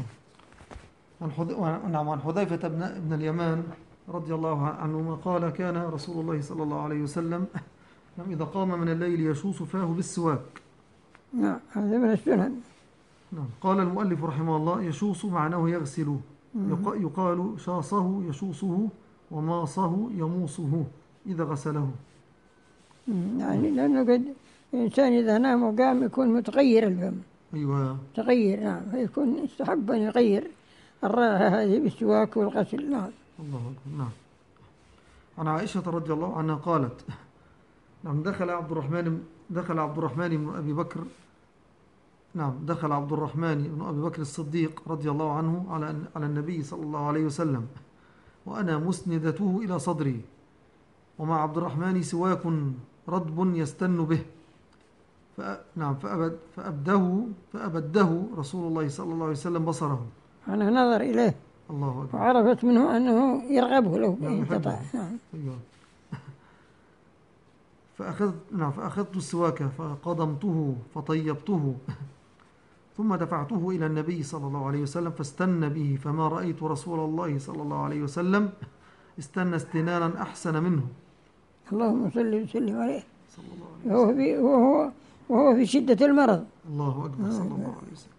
نعم. عن حذيفة بن اليمان رضي الله عنهما قال كان رسول الله صلى الله عليه وسلم إذا قام من الليل يشوص فاه بالسواك. نعم. هذا من السنن. نعم. قال المؤلف رحمه الله يشوص معناه يغسل، يقال شاصه يشوصه وماصه يموصه إذا غسله. يعني لأنه قد الإنسان إذا نام وقام يكون متغير الفم. أيوة. تغير. نعم. فيكون يستحب أن يغير الرائحة هذه بالسواك والغسل. نعم. الله أكبر. نعم. عن عائشة رضي الله عنها قالت نعم دخل عبد الرحمن دخل عبد الرحمن بن أبي بكر نعم دخل عبد الرحمن بن أبي بكر الصديق رضي الله عنه على على النبي صلى الله عليه وسلم وأنا مسندته إلى صدري، ومع عبد الرحمن سواك رطب يستن به، فأ... نعم فأبد... فأبده فأبده رسول الله صلى الله عليه وسلم بصره. أنا نظر إليه الله أكبر. وعرفت منه أنه يرغبه لو نعم استطاع. يحبه. نعم. أيوه. فأخذت نعم فأخذت السواك فقضمته فطيبته ثم دفعته إلى النبي صلى الله عليه وسلم فاستنى به، فما رأيت رسول الله صلى الله عليه وسلم استنى استنانا أحسن منه. اللهم صل وسلم عليه. صلى الله عليه وهو وسلم. في وهو وهو في شدة المرض. الله أكبر. صلى الله عليه وسلم.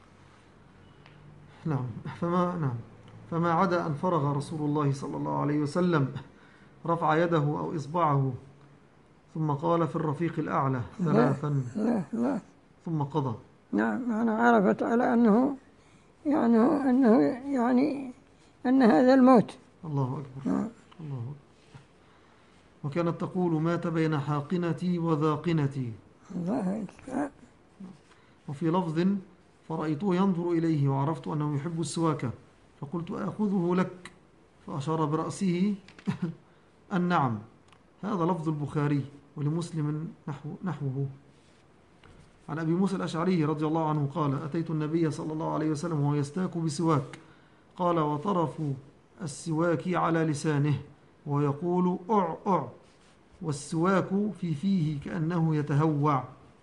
نعم فما نعم فما عدا أن فرغ رسول الله صلى الله عليه وسلم رفع يده أو إصبعه ثم قال في الرفيق الأعلى ثلاثا لا لا. ثم قضى. نعم أنا عرفت على أنه يعني أنه يعني أن هذا الموت. الله أكبر. نعم. الله أكبر. وكانت تقول مات بين حاقنتي وذاقنتي. الله أكبر. وفي لفظ فرأيته ينظر إليه وعرفت أنه يحب السواك فقلت أخذه لك فأشار برأسه النعم. هذا لفظ البخاري ولمسلم نحو نحوه. عن أبي موسى الأشعري رضي الله عنه قال أتيت النبي صلى الله عليه وسلم وهو يستاك بسواك قال وطرف السواك على لسانه ويقول أع أع والسواك في فيه كأنه يتهوع.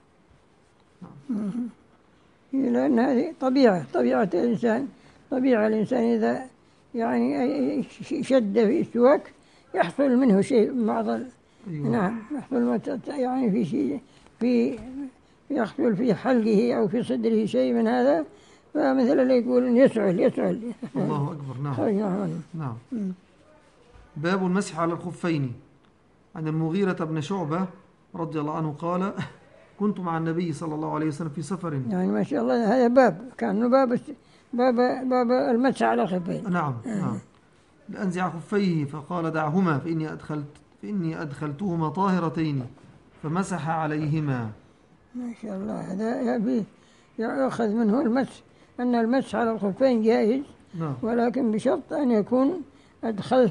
لأن هذه طبيعة طبيعة الإنسان. طبيعة الإنسان إذا يعني شد في السواك يحصل منه شيء بعض. أيوة. نعم يحصل يعني في شيء في يحصل في حلقه أو في صدره شيء من هذا، فمثل اللي يقول يسعل يسعل. الله أكبر. نعم. نعم. باب المسح على الخفين. عن المغيرة بن شعبة رضي الله عنه قال كنت مع النبي صلى الله عليه وسلم في سفر. يعني ما شاء الله هذا باب كان باب باب باب المسح على الخفين. نعم. نعم. لأنزع خفيه فقال دعهما فإني أدخلت فإني أدخلتهما طاهرتين فمسح عليهما. ما شاء الله هذا يبي يأخذ منه المسح أن المسح على الخفين جائز. نعم. ولكن بشرط أن يكون أدخل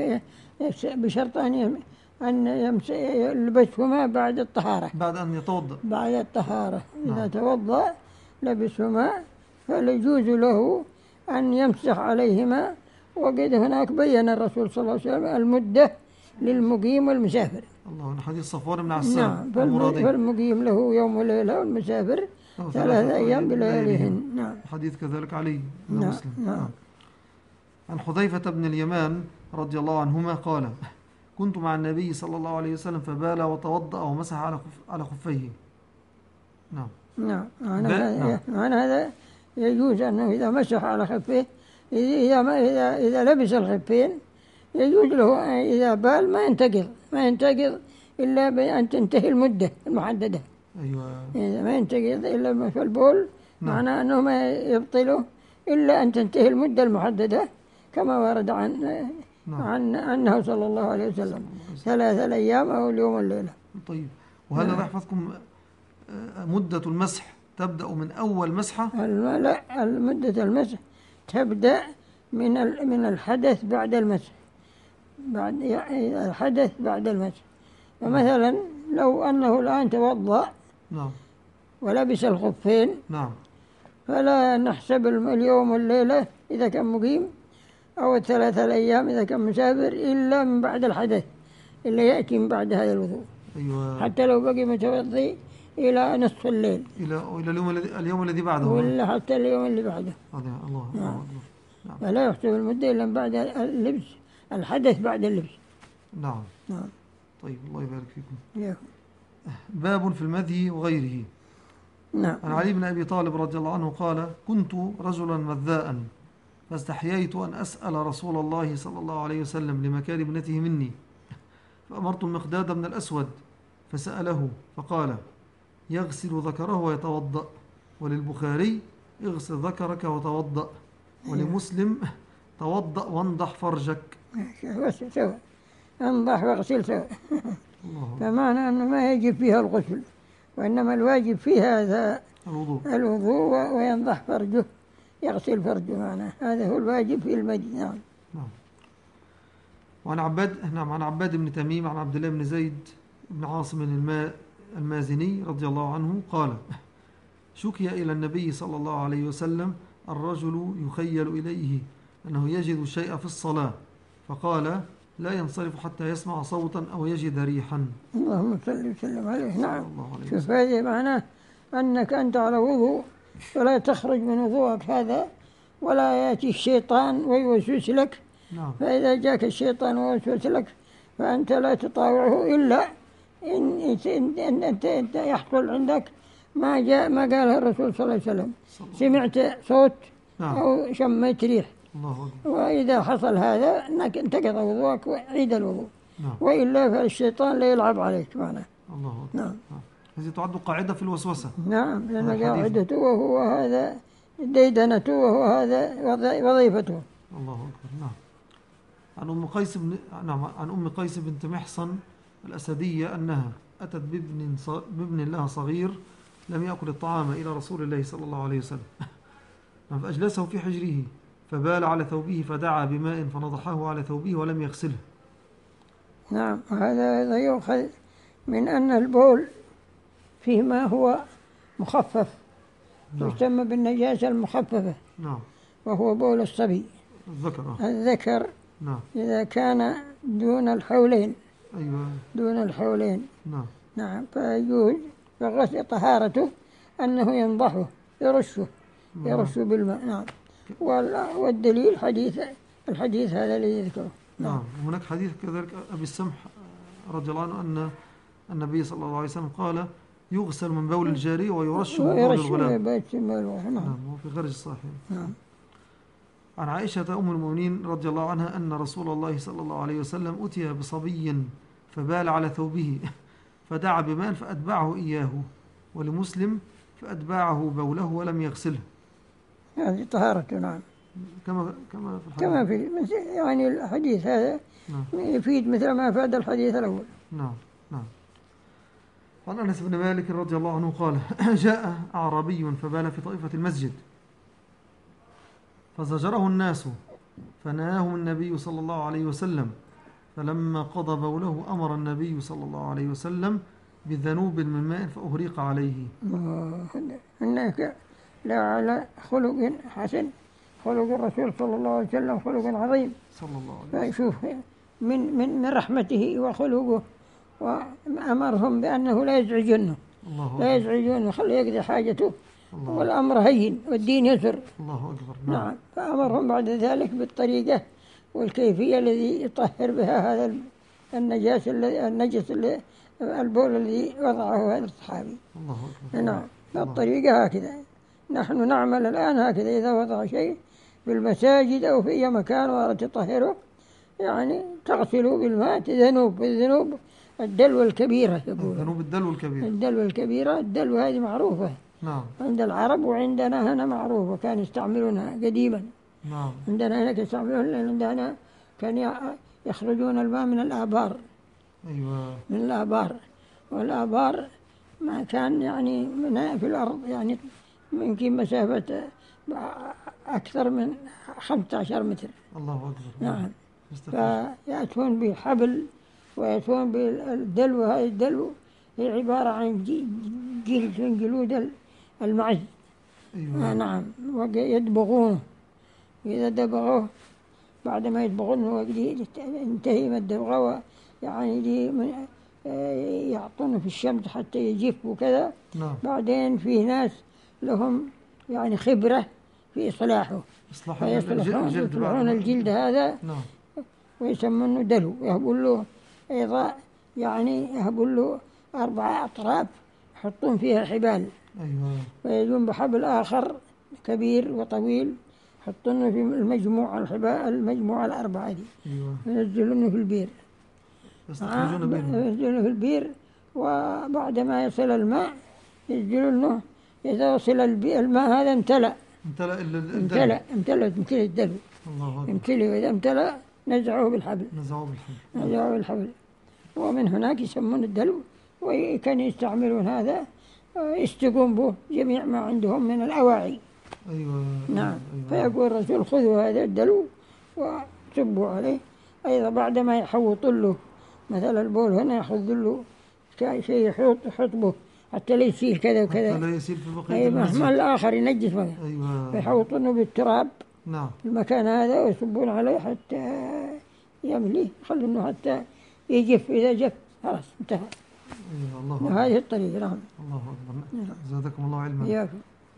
بشرط أن أن يلبسهما بعد الطهارة. بعد أن يتوضأ. بعد الطهارة. نعم. إذا توضأ لبسهما فليجوز له أن يمسح عليهما. وقد هناك بين الرسول صلى الله عليه وسلم المدة للمقيم والمسافر. الله. حديث صفوان بن عسان. نعم. فالمقيم له يوم وليلة والمسافر ثلاثة أيام بلياليهن. نعم. حديث كذلك علي بن نعم. مسلم. نعم. عن حذيفة بن اليمان رضي الله عنهما قال كنت مع النبي صلى الله عليه وسلم فبال وتوضأ ومسح على خف على خفيه. نعم. نعم. معنى هذا معنى هذا يجوز أنه إذا مسح على خفيه إذا ما إذا إذا لبس الخفين يجوز له إذا بال ما ينتقض ما ينتقض إلا بأن تنتهي المدة المحددة. أيوة. إذا ما ينتقض إلا في البول. نعم. معناه أنه ما يبطله إلا أن تنتهي المدة المحددة كما ورد عن نعم. عن أنه صلى الله عليه وسلم ثلاثة أيام أو اليوم والليلة. طيب وهل نعم. يحفظكم مدة المسح تبدأ من أول مسحة؟ لا مدة المسح تبدأ من من الحدث بعد المسح بعد الحدث بعد المسح. فمثلا لو أنه الآن توضأ نعم. ولبس الخفين نعم. فلا نحسب اليوم والليلة إذا كان مقيم أو الثلاثة الأيام إذا كان مسافر إلا من بعد الحدث اللي يأتي من بعد هذا الوضوء. أيوة. حتى لو بقي متوضي إلى نصف الليل إلى إلى اليوم الذي اليوم الذي بعده ولا حتى اليوم اللي بعده. الله. الله. نعم. نعم. فلا يحسب المدة إلا من بعد اللبس الحدث بعد اللبس. نعم. نعم. طيب الله يبارك فيكم. يا. باب في المذي وغيره. نعم. عن علي بن أبي طالب رضي الله عنه قال كنت رجلا مذاء فاستحييت أن أسأل رسول الله صلى الله عليه وسلم لمكان ابنته مني فأمرت المقداد من الأسود فسأله فقال يغسل ذكره ويتوضأ. وللبخاري اغسل ذكرك وتوضأ. ولمسلم توضأ وانضح فرجك. سواء انضح واغسل سواء. فمعنى أنه ما يجب فيها الغسل وإنما الواجب فيها هذا الوضوء, الوضوء وينضح فرجه يغسل فرجه معناه هذا هو الواجب في المجد. نعم. نعم. وعن عباد نعم عن عباد بن تميم عن عبد الله بن زيد بن عاصم الماء المازني رضي الله عنه قال: شكي إلى النبي صلى الله عليه وسلم الرجل يخيل إليه أنه يجد الشيء في الصلاة، فقال: لا ينصرف حتى يسمع صوتا أو يجد ريحا. اللهم صل وسلم عليه. نعم. شوف هذه معناه أنك أنت على وضوء ولا تخرج من وضوءك هذا ولا يأتي الشيطان ويوسوس لك. نعم. فإذا جاك الشيطان ويوسوس لك فأنت لا تطاوعه إلا إن, إن, إن, إن يحصل عندك ما جاء ما قاله الرسول صلى الله عليه وسلم، سمعت صوت. نعم. أو شميت ريح. الله أكبر. وإذا حصل هذا أنك انتقض وضوءك وعيد الوضوء. نعم. وإلا فالشيطان لا يلعب عليك معنا. الله أكبر. نعم. هذه تعد قاعدة في الوسوسة. نعم، لأن قاعدته وهو هذا ديدنته وهو هذا وظيفته. الله أكبر. نعم. عن أم قيس بن نعم عن أم قيس بنت محصن الأسدية أنها أتت بابن ص... بابن لها صغير لم يأكل الطعام إلى رسول الله صلى الله عليه وسلم فأجلسه في حجره فبال على ثوبه فدعا بماء فنضحه على ثوبه ولم يغسله. نعم، هذا يؤخذ من أن البول فيه ما هو مخفف. نعم. يسمى بالنجاسة المخففة. نعم. وهو بول الصبي الذكر. الذكر. نعم. إذا كان دون الحولين. أيوة. دون الحولين. نعم. نعم، فيجوز فغسل طهارته أنه ينضحه يرشه. نعم. يرشه بالماء. نعم. والدليل حديث الحديث هذا الذي يذكره. نعم. نعم. هناك حديث كذلك أبي السمح رضي الله عنه أن النبي صلى الله عليه وسلم قال: يغسل من بول الجاري ويرش من بول الغلام. نعم. وفي خارج الصحيح. نعم. عن عائشة أم المؤمنين رضي الله عنها أن رسول الله صلى الله عليه وسلم أتي بصبي فبال على ثوبه فدعا بماء فأتبعه إياه، ولمسلم فأتبعه بوله ولم يغسله. هذه طهارته. نعم. كما كما في الحديث. كما في يعني الحديث هذا. نعم. يفيد مثل ما أفاد الحديث الأول. نعم. نعم. عن أنس بن مالك رضي الله عنه قال: جاء أعرابي فبال في طائفة المسجد فزجره الناس فنهاهم النبي صلى الله عليه وسلم، فلما قضى بوله أمر النبي صلى الله عليه وسلم بذنوب من ماء فأهريق عليه. إنك لا على خلق حسن، خلق الرسول صلى الله عليه وسلم خلق عظيم صلى الله عليه وسلم. فشوف من من من رحمته وخلقه، وأمرهم بأنه لا يزعجونه لا يزعجونه خليه يقضي حاجته. الله. والأمر هين والدين يسر. الله أكبر. نعم. نعم. فأمرهم بعد ذلك بالطريقة والكيفية الذي يطهر بها هذا النجاس الذي النجس الذي البول الذي وضعه هذا الصحابي. الله أكبر. نعم. الطريقة هكذا نحن نعمل الآن هكذا، إذا وضع شيء في المساجد أو في أي مكان وأردت تطهره يعني تغسلوا بالماء ذنوب الذنوب الدلو الكبيرة يقول. ذنوب الدلو الكبيرة. الدلو الكبيرة الدلو هذه معروفة. نعم. عند العرب وعندنا هنا معروفة، كان يستعملونها قديما. نعم. عندنا هنا يستعملون، لأن عندنا كان يخرجون الماء من الآبار. أيوة. من الآبار، والآبار ما كان يعني من في الأرض يعني يمكن مسافة أكثر من خمسة عشر متر. الله أكبر. نعم. فيأتون بحبل ويأتون بالدلو. هذا الدلو هي عبارة عن جلد من جلود المعز. أيوة. نعم. ويدبغونه، إذا دبغوه بعد ما يدبغونه ينتهي من الدبغة يعني يعطونه في الشمس حتى يجف وكذا. نعم. بعدين في ناس لهم يعني خبرة في إصلاحه، فيصلحون الجلد هذا. نعم. ويسمونه دلو، يهبون له أيضا يعني يهبون له أربع أطراف يحطون فيها حبال. أيوة. ويجون بحبل آخر كبير وطويل يحطونه في المجموعة الحبال المجموعة الأربعة دي. أيوة. ينزلونه في البير. ينزلونه في البير، وبعد ما يصل الماء ينزلونه. إذا وصل الماء هذا امتلأ امتلأ امتلأ امتلأ امتلأ الدلو. الله أكبر. امتلأ، وإذا امتلأ نزعوه بالحبل. نزعوه بالحبل. نزعوه بالحبل. ومن هناك يسمون الدلو، وكانوا يستعملون هذا يستقون به جميع ما عندهم من الأواعي. أيوة. نعم. أيوة. فيقول الرسول خذوا هذا الدلو وصبوا عليه. أيضا بعد ما يحوطوا له مثلا البول هنا يأخذ له شيء يحط يحطبه حتى لا يصير كذا وكذا، حتى لا يصير في بقية أي المسجد. مهما الآخر ينجس مكان. أيوة. فيحوطونه بالتراب نعم. المكان هذا ويصبون عليه حتى يمليه، يخلونه حتى يجف، إذا جف خلاص انتهى. أيوة. الله أكبر. هذه الطريقة. نعم. الله أكبر. زادكم الله علما. إياكم.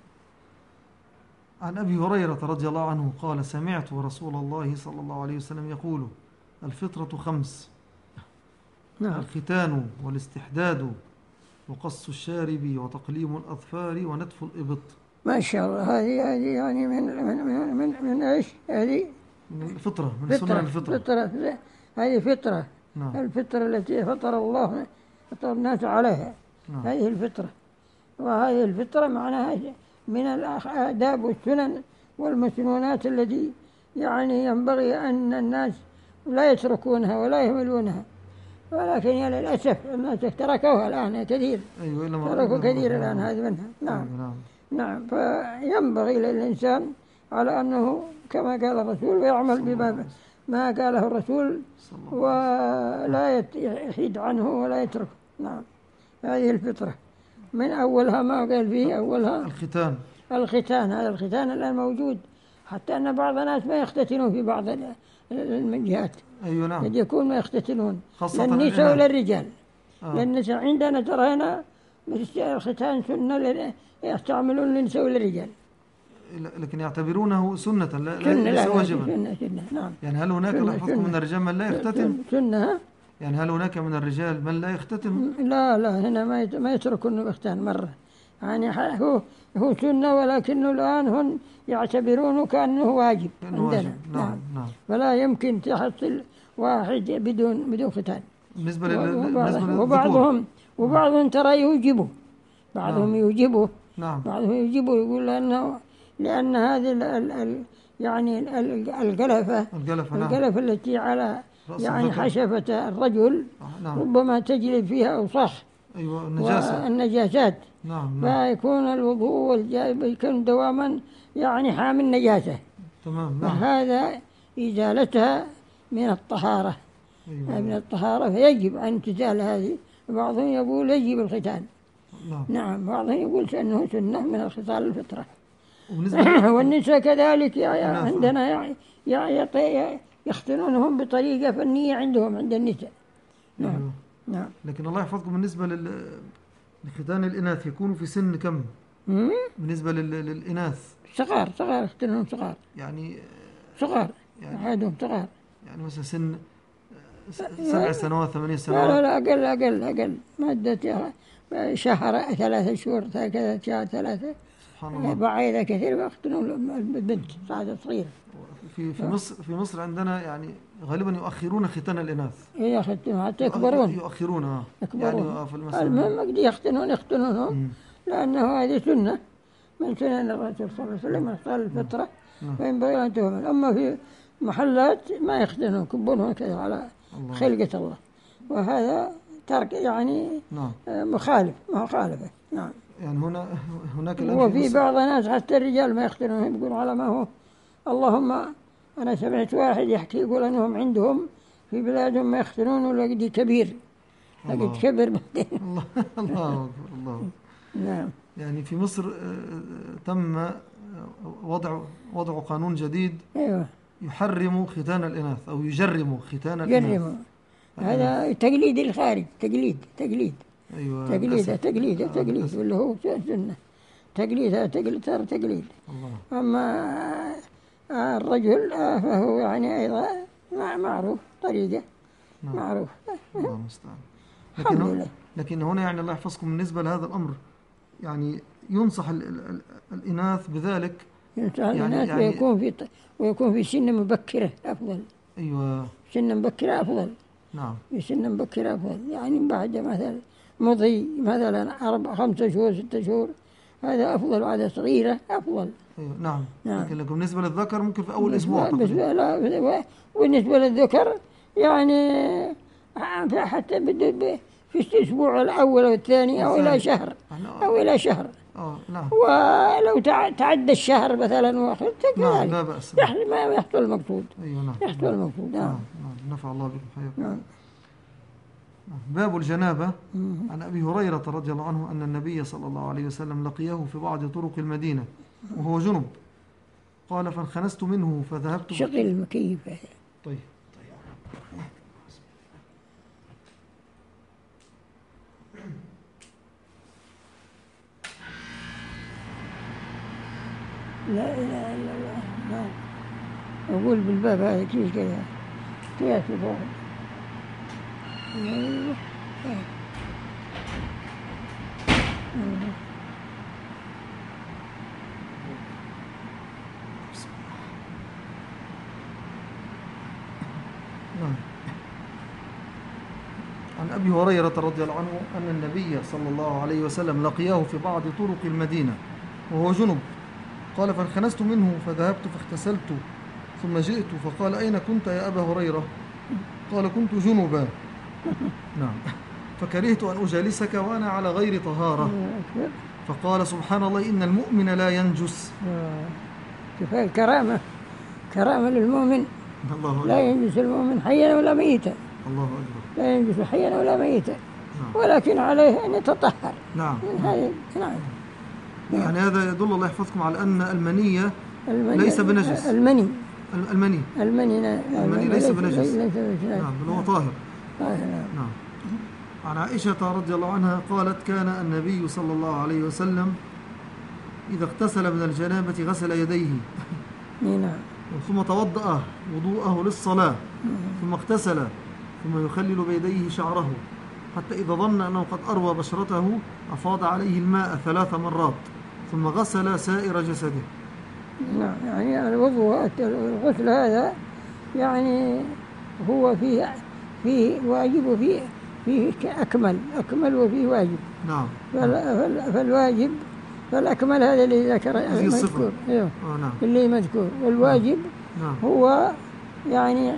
عن أبي هريرة رضي الله عنه قال: سمعت رسول الله صلى الله عليه وسلم يقول: الفطرة خمس. نعم. الختان والاستحداد وقص الشارب وتقليم الأظفار ونتف الإبط. ما شاء الله. هذه هذه يعني من من من من, من ايش؟ هذه من الفطرة، من سنن الفطرة. فطرة. هذه فطرة. نعم. الفطرة التي فطر الله فطر الناس عليها. نعم. هذه الفطرة. وهذه الفطرة معناها من الآداب والسنن والمسنونات التي يعني ينبغي أن الناس لا يتركونها ولا يهملونها، ولكن يا للأسف الناس تركوها الآن كثير. أيوة. تركوا كثير الآن هذه منها. نعم. نعم. نعم. فينبغي للإنسان على أنه كما قال الرسول ويعمل بما ما قاله الرسول ولا يحيد عنه ولا يتركه. نعم. هذه الفطرة من أولها ما قال فيه أولها الختان. الختان. هذا الختان الآن موجود، حتى أن بعض الناس ما يختتنون في بعض الجهات. أيوة. نعم. قد يكون ما يختتنون خاصة للنساء ولا الرجال. آه. للنساء عندنا ترى هنا الختان سنة يستعملون للنساء والرجال، لكن يعتبرونه سنة لا سنة ليس واجبا. سنة سنة. نعم. يعني هل هناك لحظكم من الرجال من لا يختتن؟ سنة. يعني هل هناك من الرجال من لا يختتن؟ لا لا، هنا ما ما يتركون يختتن مرة. يعني هو هو سنة، ولكنه الآن هم يعتبرونه كأنه واجب عندنا. واجب. نعم. نعم. نعم. فلا يمكن تحصل واحد بدون بدون ختان. بالنسبة لل وبعضهم وبعضهم ترى يوجبه، بعضهم نعم. يوجبه. نعم. بعضهم يوجبه يقول لأنه لأن هذه ال ال ال يعني القلفة القلفة. نعم. القلفة التي على يعني حشفة الرجل. نعم. ربما تجري فيها أوصاخ. أيوة. النجاسة. والنجاسات. نعم. نعم. فيكون الوضوء والجائب يكون دواما يعني حامل نجاسة. تمام. نعم. فهذا إزالتها من الطهارة. أيوة. من الطهارة فيجب أن تزال هذه. بعضهم يقول يجب الختان. نعم. نعم. بعضهم يقول أنه سنة من الخصال الفطرة. وبالنسبة والنساء كذلك عندنا يختنونهم بطريقة فنية عندهم عند النساء. نعم. أيوة. نعم. لكن الله يحفظكم بالنسبة لختان الإناث يكون في سن كم؟ مم؟ بالنسبة للإناث صغار صغار يختنون صغار يعني صغار يعني عادهم صغار، يعني مثلا سن سبع سنوات ثمانية سنوات. لا لا أقل أقل أقل مدة شهر ثلاثة شهور كذا شهر ثلاثة. سبحان الله. بعيدة كثير يختنون البنت صاعدة صغيرة. في في مصر في مصر عندنا يعني غالبا يؤخرون ختان الإناث. إيه يختنون حتى يكبرون. يؤخرون يكبرون. يعني في المسألة. المهم قد يختنون يختنونهم لأنه هذه سنة من سنن الرسول صلى الله عليه وسلم اختار الفطرة. فينبغي أن تهمل. أما في محلات ما يختنون يكبونهم كذا على الله. خلقة الله، وهذا ترك يعني نعم. مخالف مخالفة. نعم. يعني هنا هناك وفي بعض الناس حتى الرجال ما يختنون يقولون على ما هو. اللهم أنا سمعت واحد يحكي يقول أنهم عندهم في بلادهم ما يختنون ولا قد كبير لقد كبر بعدين. الله الله الله. نعم. يعني في مصر تم وضع وضع قانون جديد. أيوة. يحرم ختان الإناث أو يجرم ختان الإناث. يجرم. هذا تقليد الخارج. تقليد تقليد. أيوة. تقليد تقليد تقليد ولا هو سنة. تقليد تقليد صار تقليد. الله. أما الرجل فهو يعني أيضا معروف طريقة. نعم. معروف. الله المستعان. لكن لكن هنا يعني الله يحفظكم بالنسبة لهذا الأمر يعني ينصح ال ال الإناث بذلك. ينصح يعني الإناث يعني ويكون في ويكون في سن مبكرة أفضل. أيوة. سن مبكرة أفضل. نعم. في سن مبكرة أفضل يعني بعد مثلا مضي مثلا أربع خمسة شهور ستة شهور هذا أفضل، وعادة صغيرة أفضل. أيوة. نعم. نعم. لكن لكم بالنسبة للذكر ممكن في أول أسبوع. بالنسبة لا بالنسبة للذكر يعني حتى بدأ في الأسبوع الأول أو الثاني أو إلى شهر أو إلى شهر. آه نعم. ولو تعدى الشهر مثلا واحد نعم لا بأس. ما يحصل المقصود. أيوة. نعم. يحصل المقصود. نعم. نعم. نعم. نفع الله بكم حياكم. نعم. باب الجنابة. عن أبي هريرة رضي الله عنه أن النبي صلى الله عليه وسلم لقيه في بعض طرق المدينة وهو جنب، قال فانخنست منه فذهبت. شغل المكيف. طيب لا لا لا لا أقول بالباب هذا كيف كذا كيف الباب. أيوه عن أبي هريرة رضي الله عنه أن النبي صلى الله عليه وسلم لقياه في بعض طرق المدينة وهو جنب، قال فانخنست منه فذهبت فاغتسلت ثم جئت فقال أين كنت يا أبا هريرة؟ قال كنت جنبا. نعم. فكرهت أن أجالسك وأنا على غير طهارة. فقال سبحان الله إن المؤمن لا ينجس. كفاية كرامة، كرامة للمؤمن. الله لا ينجس المؤمن حيا ولا ميتا. الله أكبر. لا ينجس حيا ولا ميتا. ولكن عليه أن يتطهر. نعم. هذه نعم. يعني هذا يدل الله يحفظكم على أن المنية ليس بنجس. المني المني المني المني ليس بنجس. ليس بنجس. نعم بل هو طاهر. طاهر. نعم. عن عائشة رضي الله عنها قالت كان النبي صلى الله عليه وسلم إذا اغتسل من الجنابة غسل يديه نعم ثم توضأ وضوءه للصلاة ثم اغتسل ثم يخلل بيديه شعره حتى إذا ظن أنه قد أروى بشرته أفاض عليه الماء ثلاث مرات ثم غسل سائر جسده. نعم يعني الوضوء الغسل هذا يعني هو فيه فيه واجب وفيه فيه أكمل أكمل وفيه واجب. نعم. فالواجب فالأكمل هذا اللي ذكر المذكور. أيوه. آه نعم. اللي مذكور والواجب نعم. هو يعني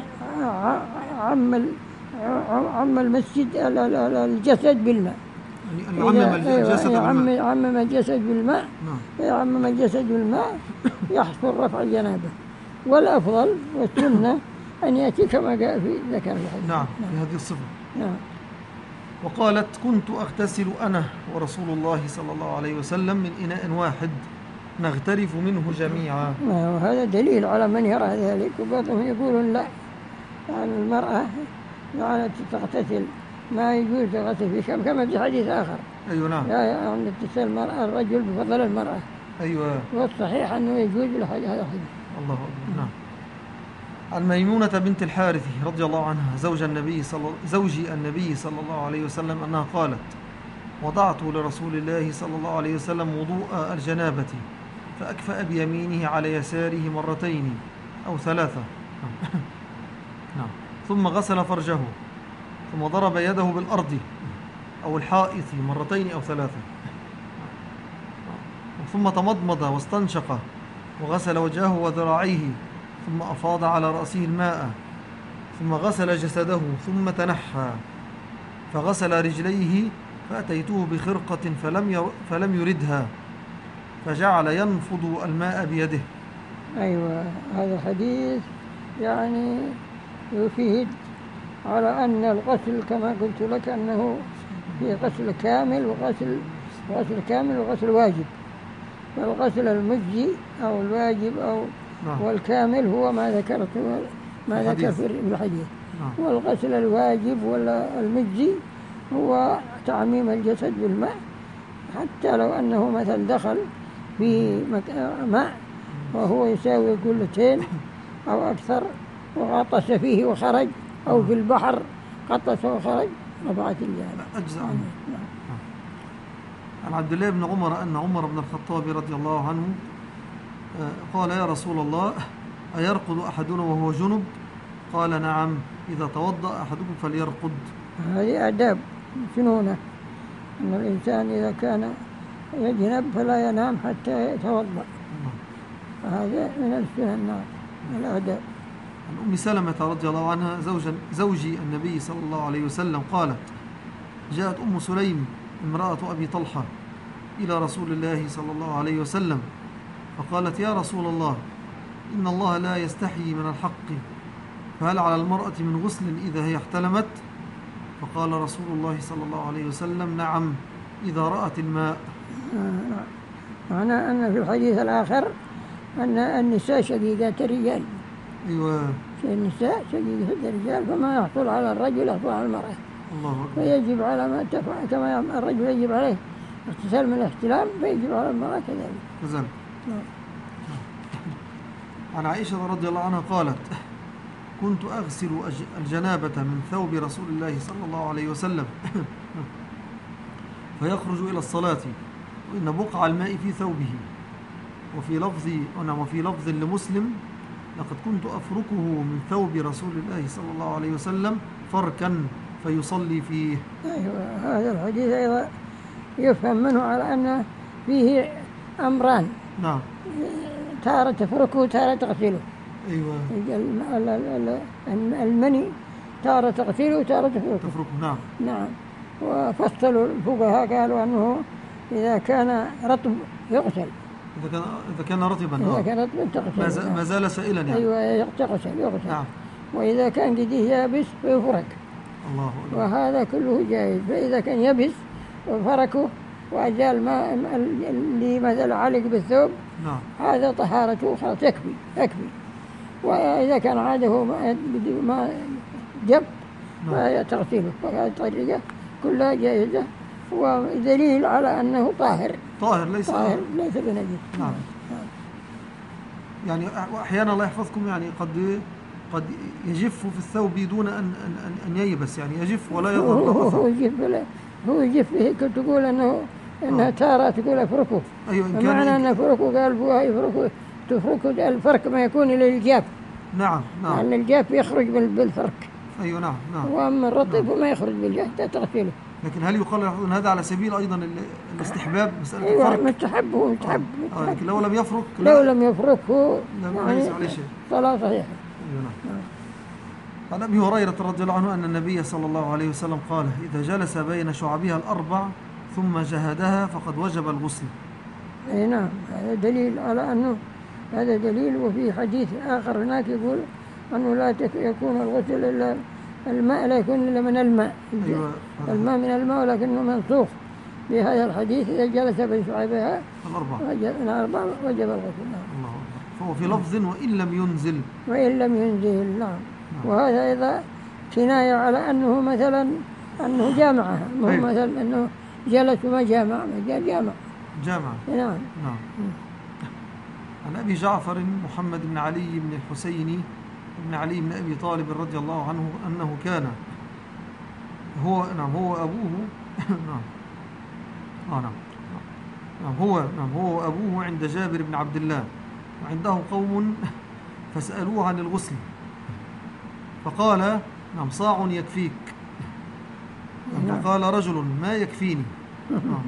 عم عم المسجد الجسد بالماء. يعني عمم الجسد بالماء. عمم الجسد بالماء. نعم. عمم الجسد بالماء يحصل رفع الجنابة. والأفضل والسنة أن يأتي كما جاء في ذكر الحديث. نعم في هذه الصفة. نعم. وقالت كنت أغتسل أنا ورسول الله صلى الله عليه وسلم من إناء واحد نغترف منه جميعا. وهذا دليل على من يرى ذلك، وبعضهم يقولون لا يعني المرأة يعني تغتسل ما يجوز تغتسل في كما في حديث آخر. أيوة نعم. لا يعني تغتسل المرأة الرجل بفضل المرأة. أيوة. والصحيح أنه يجوز لهذا الحديث. الله أكبر. نعم. عن ميمونة بنت الحارث رضي الله عنها زوج النبي صلى زوجي النبي صلى الله عليه وسلم أنها قالت وضعت لرسول الله صلى الله عليه وسلم وضوء الجنابة فأكفأ بيمينه على يساره مرتين أو ثلاثة نعم. ثم غسل فرجه ثم ضرب يده بالأرض أو الحائط مرتين أو ثلاثة ثم تمضمض واستنشق وغسل وجهه وذراعيه ثم أفاض على رأسه الماء ثم غسل جسده ثم تنحى فغسل رجليه فأتيته بخرقة فلم, فلم يردها فجعل ينفض الماء بيده. أيوة هذا الحديث يعني يفيد على أن الغسل كما قلت لك أنه في غسل كامل وغسل غسل كامل وغسل واجب. فالغسل المجزي أو الواجب أو نعم. والكامل هو ما ذكرته ما ذكر في الحديث. نعم. والغسل الواجب ولا المجزي هو تعميم الجسد بالماء حتى لو أنه مثلا دخل في ماء وهو يساوي قلتين أو أكثر وغطس فيه وخرج أو في البحر غطس وخرج رفعت الجنابة. أجزاء. نعم. عن عبد الله بن عمر أن عمر بن الخطاب رضي الله عنه قال يا رسول الله أيرقد أحدنا وهو جنب؟ قال نعم إذا توضأ أحدكم فليرقد. هذه آداب سنونة أن الإنسان إذا كان يجنب فلا ينام حتى يتوضأ. هذا من السنن الآداب. عن أم سلمة رضي الله عنها زوج زوجي النبي صلى الله عليه وسلم قالت جاءت أم سليم امرأة أبي طلحة إلى رسول الله صلى الله عليه وسلم فقالت يا رسول الله إن الله لا يستحيي من الحق فهل على المرأة من غسل إذا هي احتلمت؟ فقال رسول الله صلى الله عليه وسلم نعم إذا رأت الماء. معنى أن في الحديث الآخر أن النساء شقيقات الرجال. أيوة. النساء شقيقات الرجال، فما يحصل على الرجل يحصل على المرأة. الله أكبر. فيجب على ما تفعل كما الرجل يجب عليه اغتسال من الاحتلام، فيجب على المرأة كذلك. كذلك. عن عائشة رضي الله عنها قالت كنت أغسل الجنابة من ثوب رسول الله صلى الله عليه وسلم فيخرج إلى الصلاة وإن بقع الماء في ثوبه. وفي لفظ وفي لفظ لمسلم لقد كنت أفركه من ثوب رسول الله صلى الله عليه وسلم فركا فيصلي فيه. أيوة، هذا الحديث أيضا يفهم منه على أن فيه أمران. نعم. تارة تفركه وتارة تغسله. أيوة. المني تارة تغسله وتارة تفركه. تفركه نعم. نعم. وفصلوا الفقهاء قالوا أنه إذا كان رطب يغسل. إذا كان إذا كان رطبا. إذا كان رطبا تغسل. ما زال سائلا يعني. أيوة يغسل يغسل. نعم. وإذا كان قديه يابس فيفرك. الله أكبر. وهذا كله جائز. فإذا كان يبس وفركه وأزال ما اللي مثلا علق بالثوب. نعم. هذا طهارته خلاص يكفي يكفي. وإذا كان عاده ما جب فتغسله. فهذه الطريقة كلها جائزة ودليل على أنه طاهر. طاهر ليس طاهر ليس بنجس. نعم. يعني أحيانا الله يحفظكم يعني قد قد يجف في الثوب دون أن أن أن ييبس، يعني يجف ولا يظهر له أثر. هو يجف هو يجف كنت تقول أنه أنها تارة تقول أفركه. أيوة. إن معنى أن أفركه قال فوها يفركه تفركه الفرك ما يكون إلى الجاف. نعم نعم. لأن الجاف يخرج بالفرك. أيوة نعم نعم. وأما الرطب نعم. ما يخرج بالجاف تغسله. لكن هل يقال أن هذا على سبيل أيضا الاستحباب مسألة أيوة الفرك؟ مستحب هو مستحب. آه. لكن لو لم يفرك لو لم يفركه يعني عليه شيء. صلاة صحيحة. أيوة نعم. عن أبي هريرة رضي الله عنه أن النبي صلى الله عليه وسلم قال إذا جلس بين شعبها الأربع ثم جهدها فقد وجب الغسل. أي نعم، هذا دليل على أنه هذا دليل. وفي حديث آخر هناك يقول أنه لا يكون الغسل إلا الماء، لا يكون إلا من الماء. أيوة. الماء من الماء ولكنه منسوخ بهذا الحديث إذا جلس بين شعبها الأربع وجب الغسل. الله. فهو في لفظ وإن لم ينزل. وإن لم ينزل نعم. وهذا أيضا كناية على أنه مثلا أنه جامعها، مو أيوة. مثلا أنه جلس وما جامع، ما جامع جامع. نعم. نعم. عن أبي جعفر محمد بن علي بن الحسين بن علي بن أبي طالب رضي الله عنه أنه كان هو نعم هو أبوه نعم آه نعم نعم هو نعم هو أبوه عند جابر بن عبد الله وعنده قوم فسألوه عن الغسل فقال نعم صاع يكفيك. نعم. فقال رجل ما يكفيني. نعم.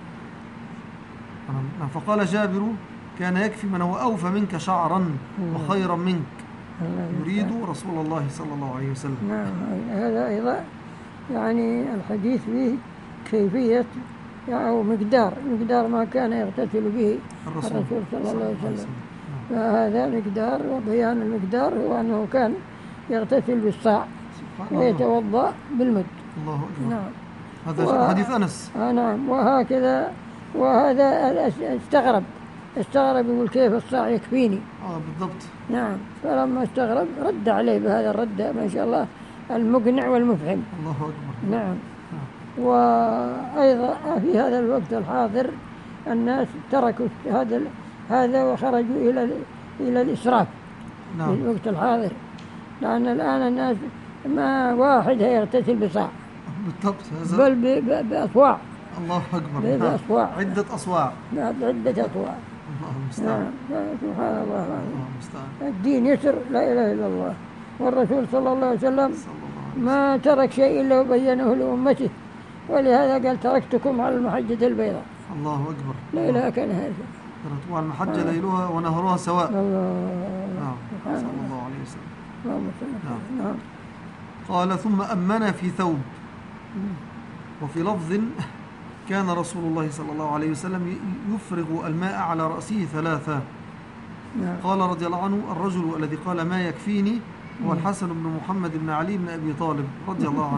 نعم. فقال جابر كان يكفي من هو أوفى منك شعرا وخيرا منك يريد رسول الله صلى الله عليه وسلم. نعم. هذا أيضا يعني الحديث فيه كيفية أو مقدار مقدار ما كان يغتسل به الرسول, الرسول صلى الله عليه وسلم. فهذا مقدار، وبيان المقدار هو أنه كان يغتسل بالصاع ويتوضأ بالمد. الله أكبر. نعم. هذا و... حديث أنس. آه نعم. وهكذا وهذا استغرب استغرب يقول كيف الصاع يكفيني. آه بالضبط. نعم. فلما استغرب رد عليه بهذا الرد ما شاء الله المقنع والمفهم. الله أكبر. نعم. وأيضا في هذا الوقت الحاضر الناس تركوا هذا هذا وخرجوا إلى إلى الإسراف. نعم. في الوقت الحاضر، لأن الآن الناس ما واحد هيغتسل بصاع بالضبط بل بأصواع. الله أكبر. بأصواع عدة أصواع. عدة أصواع. الله المستعان. سبحان الله. الله المستعان. الدين يسر لا إله إلا الله، والرسول صلى الله عليه وسلم ما ترك شيء إلا وبينه لأمته، ولهذا قال تركتكم على المحجة البيضاء. الله أكبر. لا إله كان هذا. تركتكم على المحجة آه. ليلها ونهرها سواء. الله. نعم. صلى الله عليه وسلم. اللهم صل وسلم. نعم. قال ثم أمنا في ثوب. وفي لفظ كان رسول الله صلى الله عليه وسلم يفرغ الماء على رأسه ثلاثة. نعم. قال رضي الله عنه الرجل الذي قال ما يكفيني هو الحسن بن محمد بن علي بن أبي طالب رضي الله عنه.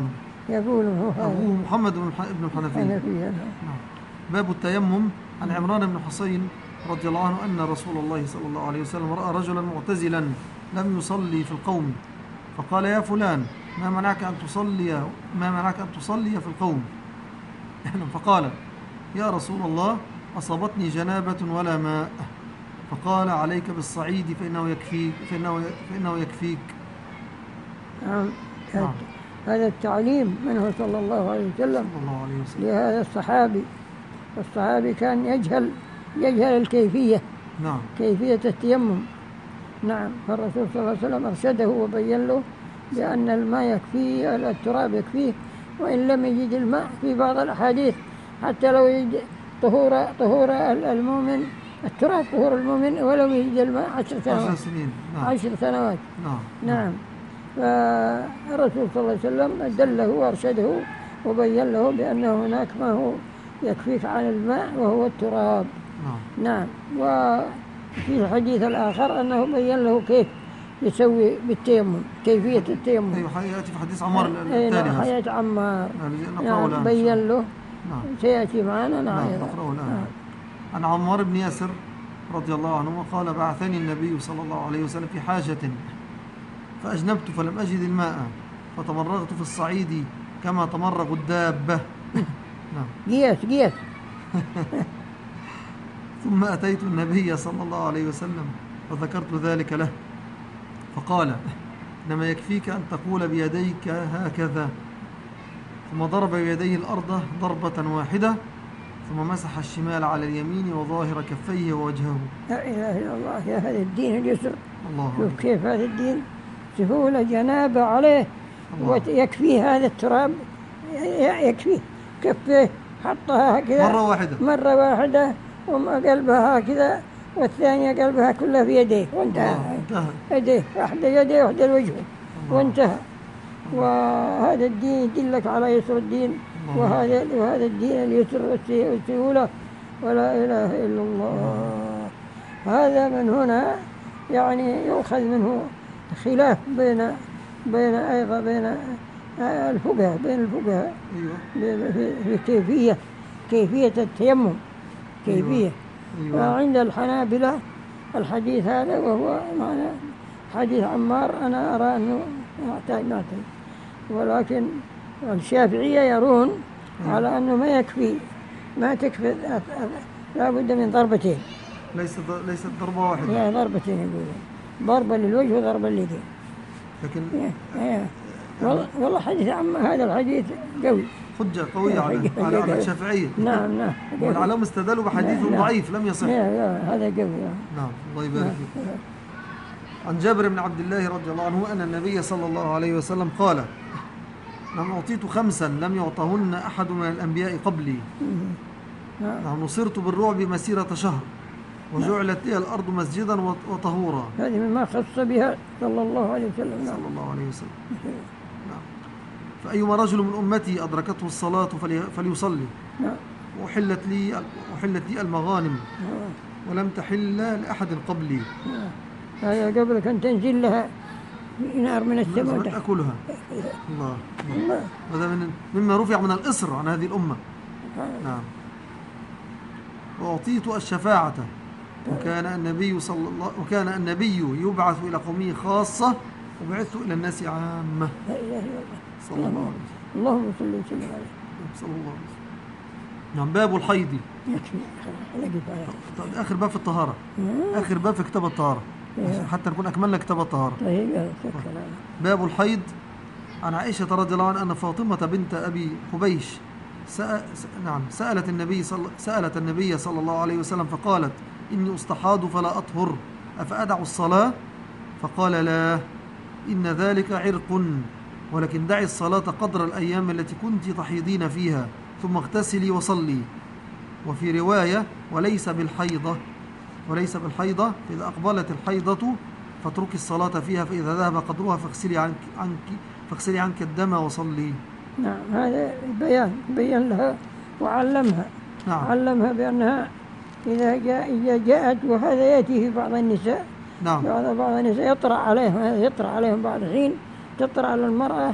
يقول هو أبوه محمد بن الحنفية. نعم. باب التيمم. عن عمران بن حسين رضي الله عنه أن رسول الله صلى الله عليه وسلم رأى رجلا معتزلا لم يصلي في القوم، فقال يا فلان ما منعك أن تصلي ما منعك أن تصلي في القوم؟ فقال يا رسول الله أصابتني جنابة ولا ماء. فقال عليك بالصعيد فإنه يكفيك فإنه فإنه يكفيك. نعم. هذا التعليم منه صلى الله عليه وسلم لهذا الصحابي. الصحابي كان يجهل يجهل الكيفية. نعم. كيفية التيمم. نعم. فالرسول صلى الله عليه وسلم أرشده وبين له بأن الماء يكفيه، التراب يكفيه، وإن لم يجد الماء في بعض الأحاديث حتى لو يجد طهور طهور المؤمن التراب طهور المؤمن ولو يجد الماء عشر سنوات. عشر سنين. نعم. عشر سنوات. نعم. نعم. فالرسول صلى الله عليه وسلم دله وأرشده وبين له بأن هناك ما هو يكفيك عن الماء وهو التراب. نعم. نعم. وفي الحديث الآخر أنه بين له كيف يسوي بالتيمم، كيفية التيمم. أيوة يأتي في حديث عمار الثاني. نعم. حياة عمار. نعم. بين له. نعم. سيأتي معنا. نعم. نقرأه الآن. عن عمار بن ياسر رضي الله عنه قال بعثني النبي صلى الله عليه وسلم في حاجة فأجنبت فلم أجد الماء فتمرغت في الصعيد كما تمرغ الدابة. نعم. قياس قياس. ثم أتيت النبي صلى الله عليه وسلم فذكرت ذلك له فقال إنما يكفيك أن تقول بيديك هكذا، ثم ضرب بيديه الأرض ضربة واحدة ثم مسح الشمال على اليمين وظاهر كفيه ووجهه. لا إله إلا الله. يا هذا الدين اليسر. الله. شوف كيف هذا الدين سهولة جنابة عليه ويكفي هذا التراب يكفيه كفيه حطها هكذا مرة واحدة مرة واحدة وقلبها هكذا والثانية قلبها كلها في يديه وانتهى. يديه واحدة يديه واحدة الوجه وانتهى. وهذا الدين يدلك على يسر الدين وهذا وهذا الدين اليسر والسهولة ولا إله إلا الله. هذا من هنا يعني يؤخذ منه خلاف بين بين أيضا بين الفقهاء بين الفقهاء في كيفية كيفية التيمم كيفية. وعند الحنابلة الحديث هذا وهو معنى حديث عمار أنا أرى أنه يحتاج ما يحتاج، ولكن الشافعية يرون على أنه ما يكفي ما تكفي لا بد من ضربتين. ليست ليست ضربة واحدة. لا ضربتين يقولون، ضربة للوجه وضربة لليدين. لكن إيه والله والله حديث عم هذا الحديث قوي. حجة قوية على على الشافعية. نعم نعم. والعلماء استدلوا بحديث ضعيف لم يصح. هذا قوي. نعم الله يبارك فيك. عن جابر بن عبد الله رضي الله عنه أن النبي صلى الله عليه وسلم قال نعم أعطيت خمسا لم يعطهن أحد من الأنبياء قبلي. نعم نصرت بالرعب مسيرة شهر وجعلت لي الأرض مسجدا وطهورا. هذه مما خص بها صلى الله عليه وسلم. صلى الله عليه وسلم. نعم. فأيما رجل من أمتي أدركته الصلاة فليصلي. نعم. وحلت لي وحلت لي المغانم ولم تحل لأحد قبلي. هذا قبلك أن تنزل لها نار من السماء تأكلها. الله. الله. هذا من مما رفع من الإصر عن هذه الأمة. نعم. وأعطيت الشفاعة وكان النبي صلى الله وكان النبي يبعث إلى قومه خاصة وبعثت إلى الناس عامة. لا إله إلا الله. صلى الله عليه وسلم. اللهم صل وسلم عليه. صلى الله عليه وسلم. نعم. باب الحيض. آخر باب في الطهارة. آخر باب في كتاب الطهارة حتى نكون أكملنا كتاب الطهارة. باب الحيض. عن عائشة رضي الله عنها أن فاطمة بنت أبي حبيش سأ... نعم سألت النبي صل... سألت النبي صلى الله عليه وسلم فقالت إني أستحاض فلا أطهر أفأدع الصلاة؟ فقال لا إن ذلك عرق ولكن دعي الصلاة قدر الأيام التي كنت تحيضين فيها ثم اغتسلي وصلي. وفي رواية وليس بالحيضة وليس بالحيضة فإذا أقبلت الحيضة فاتركي الصلاة فيها فإذا ذهب قدرها فاغسلي عنك, عنك فاغسلي عنك الدم وصلي. نعم. هذا بيان بيان لها وعلمها. نعم. علمها بأنها إذا جاء إذا جاءت وهذا يأتي في بعض النساء. نعم. بعض بعض النساء يطرأ عليهم هذا يطرأ عليهم بعض حين تطرأ على المرأة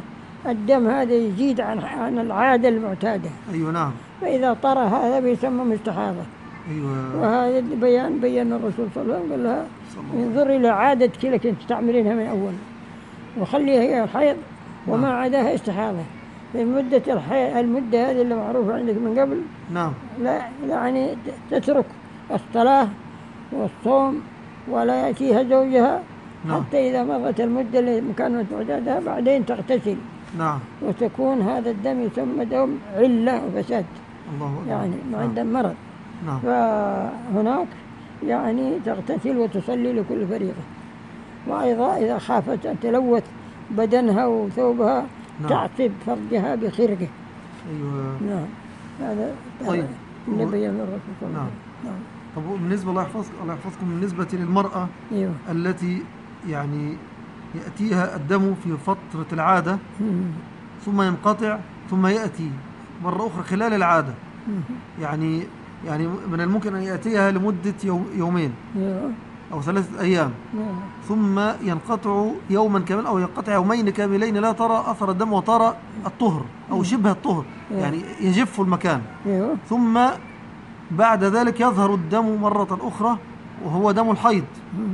الدم هذا يزيد عن عن العادة المعتادة. أيوة نعم. فإذا طرى هذا بيسمى مستحاضة. أيوة. وهذا بيان بيان الرسول صلى الله عليه وسلم قال لها انظري إلى عادتك اللي كنت تعملينها من أول وخليها هي الحيض وما عداها استحاضة. في مدة الحيض المدة هذه اللي معروفة عندك من قبل نعم لا يعني تترك الصلاة والصوم ولا يأتيها زوجها نعم. حتى إذا مضت المدة اللي كانت معتادها بعدين تغتسل. نعم. وتكون هذا الدم يسمى دم علة وفساد. الله أكبر. يعني ما نعم. عندهم مرض. نعم. فهناك يعني تغتسل وتصلي لكل فريضة. وأيضا إذا خافت أن تلوث بدنها وثوبها نعم. تعصب فرجها بخرقه. أيوة. نعم. هذا طيب اللي بيان الرسول صلى الله عليه وسلم. نعم. طب بالنسبة الله يحفظك الله يحفظكم بالنسبة للمرأة أيوة. التي يعني يأتيها الدم في فترة العادة ثم ينقطع ثم يأتي مرة أخرى خلال العادة يعني يعني من الممكن أن يأتيها لمدة يومين أو ثلاثة أيام ثم ينقطع يوما كامل أو ينقطع يومين كاملين لا ترى أثر الدم وترى الطهر أو شبه الطهر يعني يجف المكان ثم بعد ذلك يظهر الدم مرة أخرى وهو دم الحيض.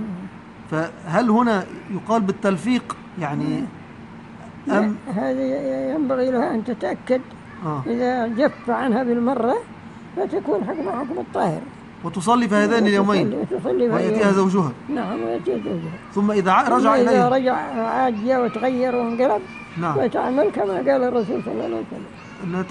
فهل هنا يقال بالتلفيق يعني أم هذه ينبغي لها أن تتأكد آه. إذا جف عنها بالمرة فتكون حكم حكم الطاهر وتصلي في هذين اليومين ويأتيها زوجها. نعم ويأتيها زوجها ثم إذا رجع إليه إذا رجع عاجية وتغير وانقلب نعم. فتعمل كما قال الرسول صلى الله عليه وسلم أنها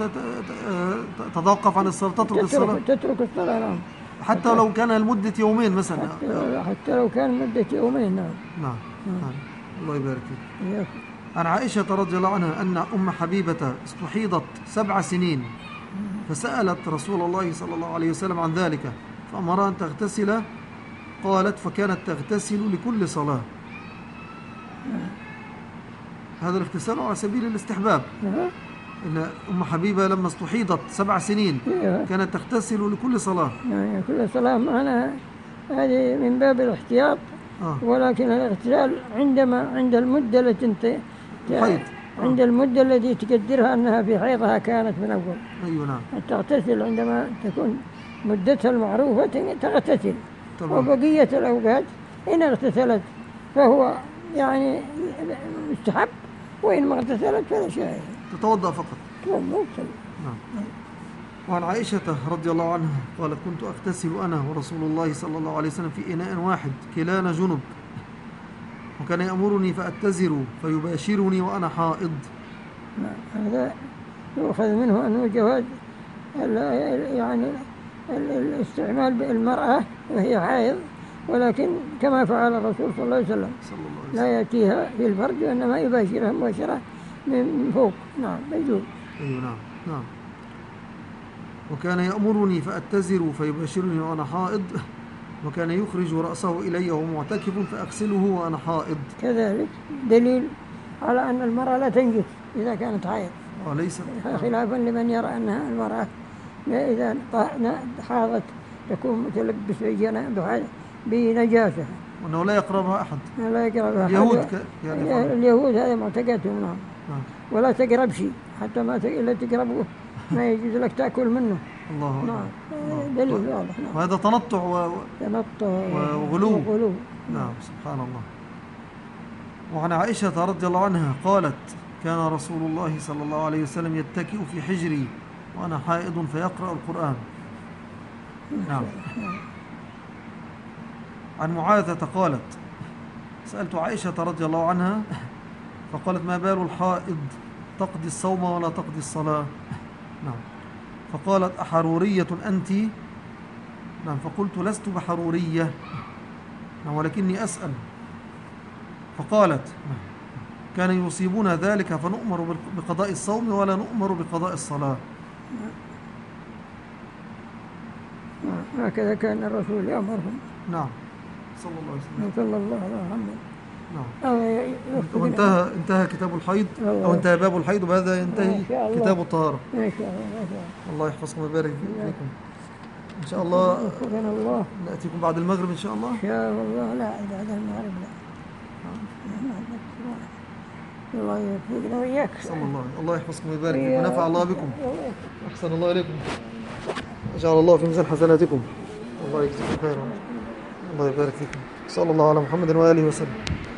تتوقف عن الصلاة تترك الصلاة تترك الصلاة نعم حتى لو كان لمدة يومين مثلا حتى, حتى لو كان مدة يومين نعم نعم, نعم. الله يبارك فيك. عن عائشة رضي الله عنها أن أم حبيبة استحيضت سبع سنين فسألت رسول الله صلى الله عليه وسلم عن ذلك فأمرها أن تغتسل قالت فكانت تغتسل لكل صلاة. هذا الاغتسال على سبيل الاستحباب. إن أم حبيبة لما استحيضت سبع سنين كانت تغتسل لكل صلاة. يعني كل صلاة معنا هذه من باب الاحتياط آه. ولكن الاغتسال عندما عند المدة التي انت حيض عند المدة التي تقدرها أنها في حيضها كانت من أول. أيوة نعم. تغتسل عندما تكون مدتها المعروفة تغتسل. طبعا. وبقية الأوقات إن اغتسلت فهو يعني مستحب وإن ما اغتسلت فلا شيء. تتوضأ فقط. تتوضأ. نعم. وعن عائشة رضي الله عنها قالت كنت أغتسل أنا ورسول الله صلى الله عليه وسلم في إناء واحد كلانا جنب وكان يأمرني فأتزر فيباشرني وأنا حائض. هذا يؤخذ منه أنه جواز يعني الاستعمال بالمرأة وهي حائض ولكن كما فعل الرسول صلى الله عليه وسلم لا يأتيها في الفرج وإنما يباشرها مباشرة من فوق. نعم يجوز. أيوة نعم نعم. وكان يأمرني فأتزر فيباشرني وأنا حائض وكان يخرج رأسه إلي وهو معتكف فأغسله وأنا حائض. كذلك دليل على أن المرأة لا تنجس إذا كانت حائض وليس خلافا لمن يرى أنها المرأة إذا حاضت تكون متلبس بنجاسة وأنه لا يقربها أحد. لا يقربها اليهود أحد. ك... يعني اليهود هذا معتقدهم نعم. ولا تقرب شيء حتى ما إلا تقربه ما يجوز لك تأكل منه. الله نعم دليل واضح. نعم. وهذا تنطع و... تنطع وغلو. وغلو. نعم سبحان الله. وعن عائشة رضي الله عنها قالت كان رسول الله صلى الله عليه وسلم يتكئ في حجري وأنا حائض فيقرأ القرآن. نعم. عن معاذة قالت سألت عائشة رضي الله عنها فقالت ما بال الحائض تقضي الصوم ولا تقضي الصلاة. نعم. فقالت أحرورية أنت؟ نعم. فقلت لست بحرورية نعم ولكني أسأل. فقالت كان يصيبنا ذلك فنؤمر بقضاء الصوم ولا نؤمر بقضاء الصلاة. هكذا كان الرسول يأمرهم. نعم صلى الله عليه وسلم. صلى الله عليه وسلم. نعم. وانتهى انتهى كتاب الحيض أو انتهى باب الحيض وبهذا ينتهي كتاب الطهارة. ما شاء الله. الله يحفظكم ويبارك فيكم. إن شاء الله الله نأتيكم بعد المغرب إن شاء الله. إن شاء الله. لا بعد المغرب لا. الله يوفقنا وإياك. صلى الله عليه. الله يحفظكم ويبارك فيكم ويا- ونفع الله بكم. الله أحسن الله إليكم. جعل الله في ميزان حسناتكم. الله يجزيكم خيرا. الله يبارك فيكم. صلى الله على محمد وآله وسلم.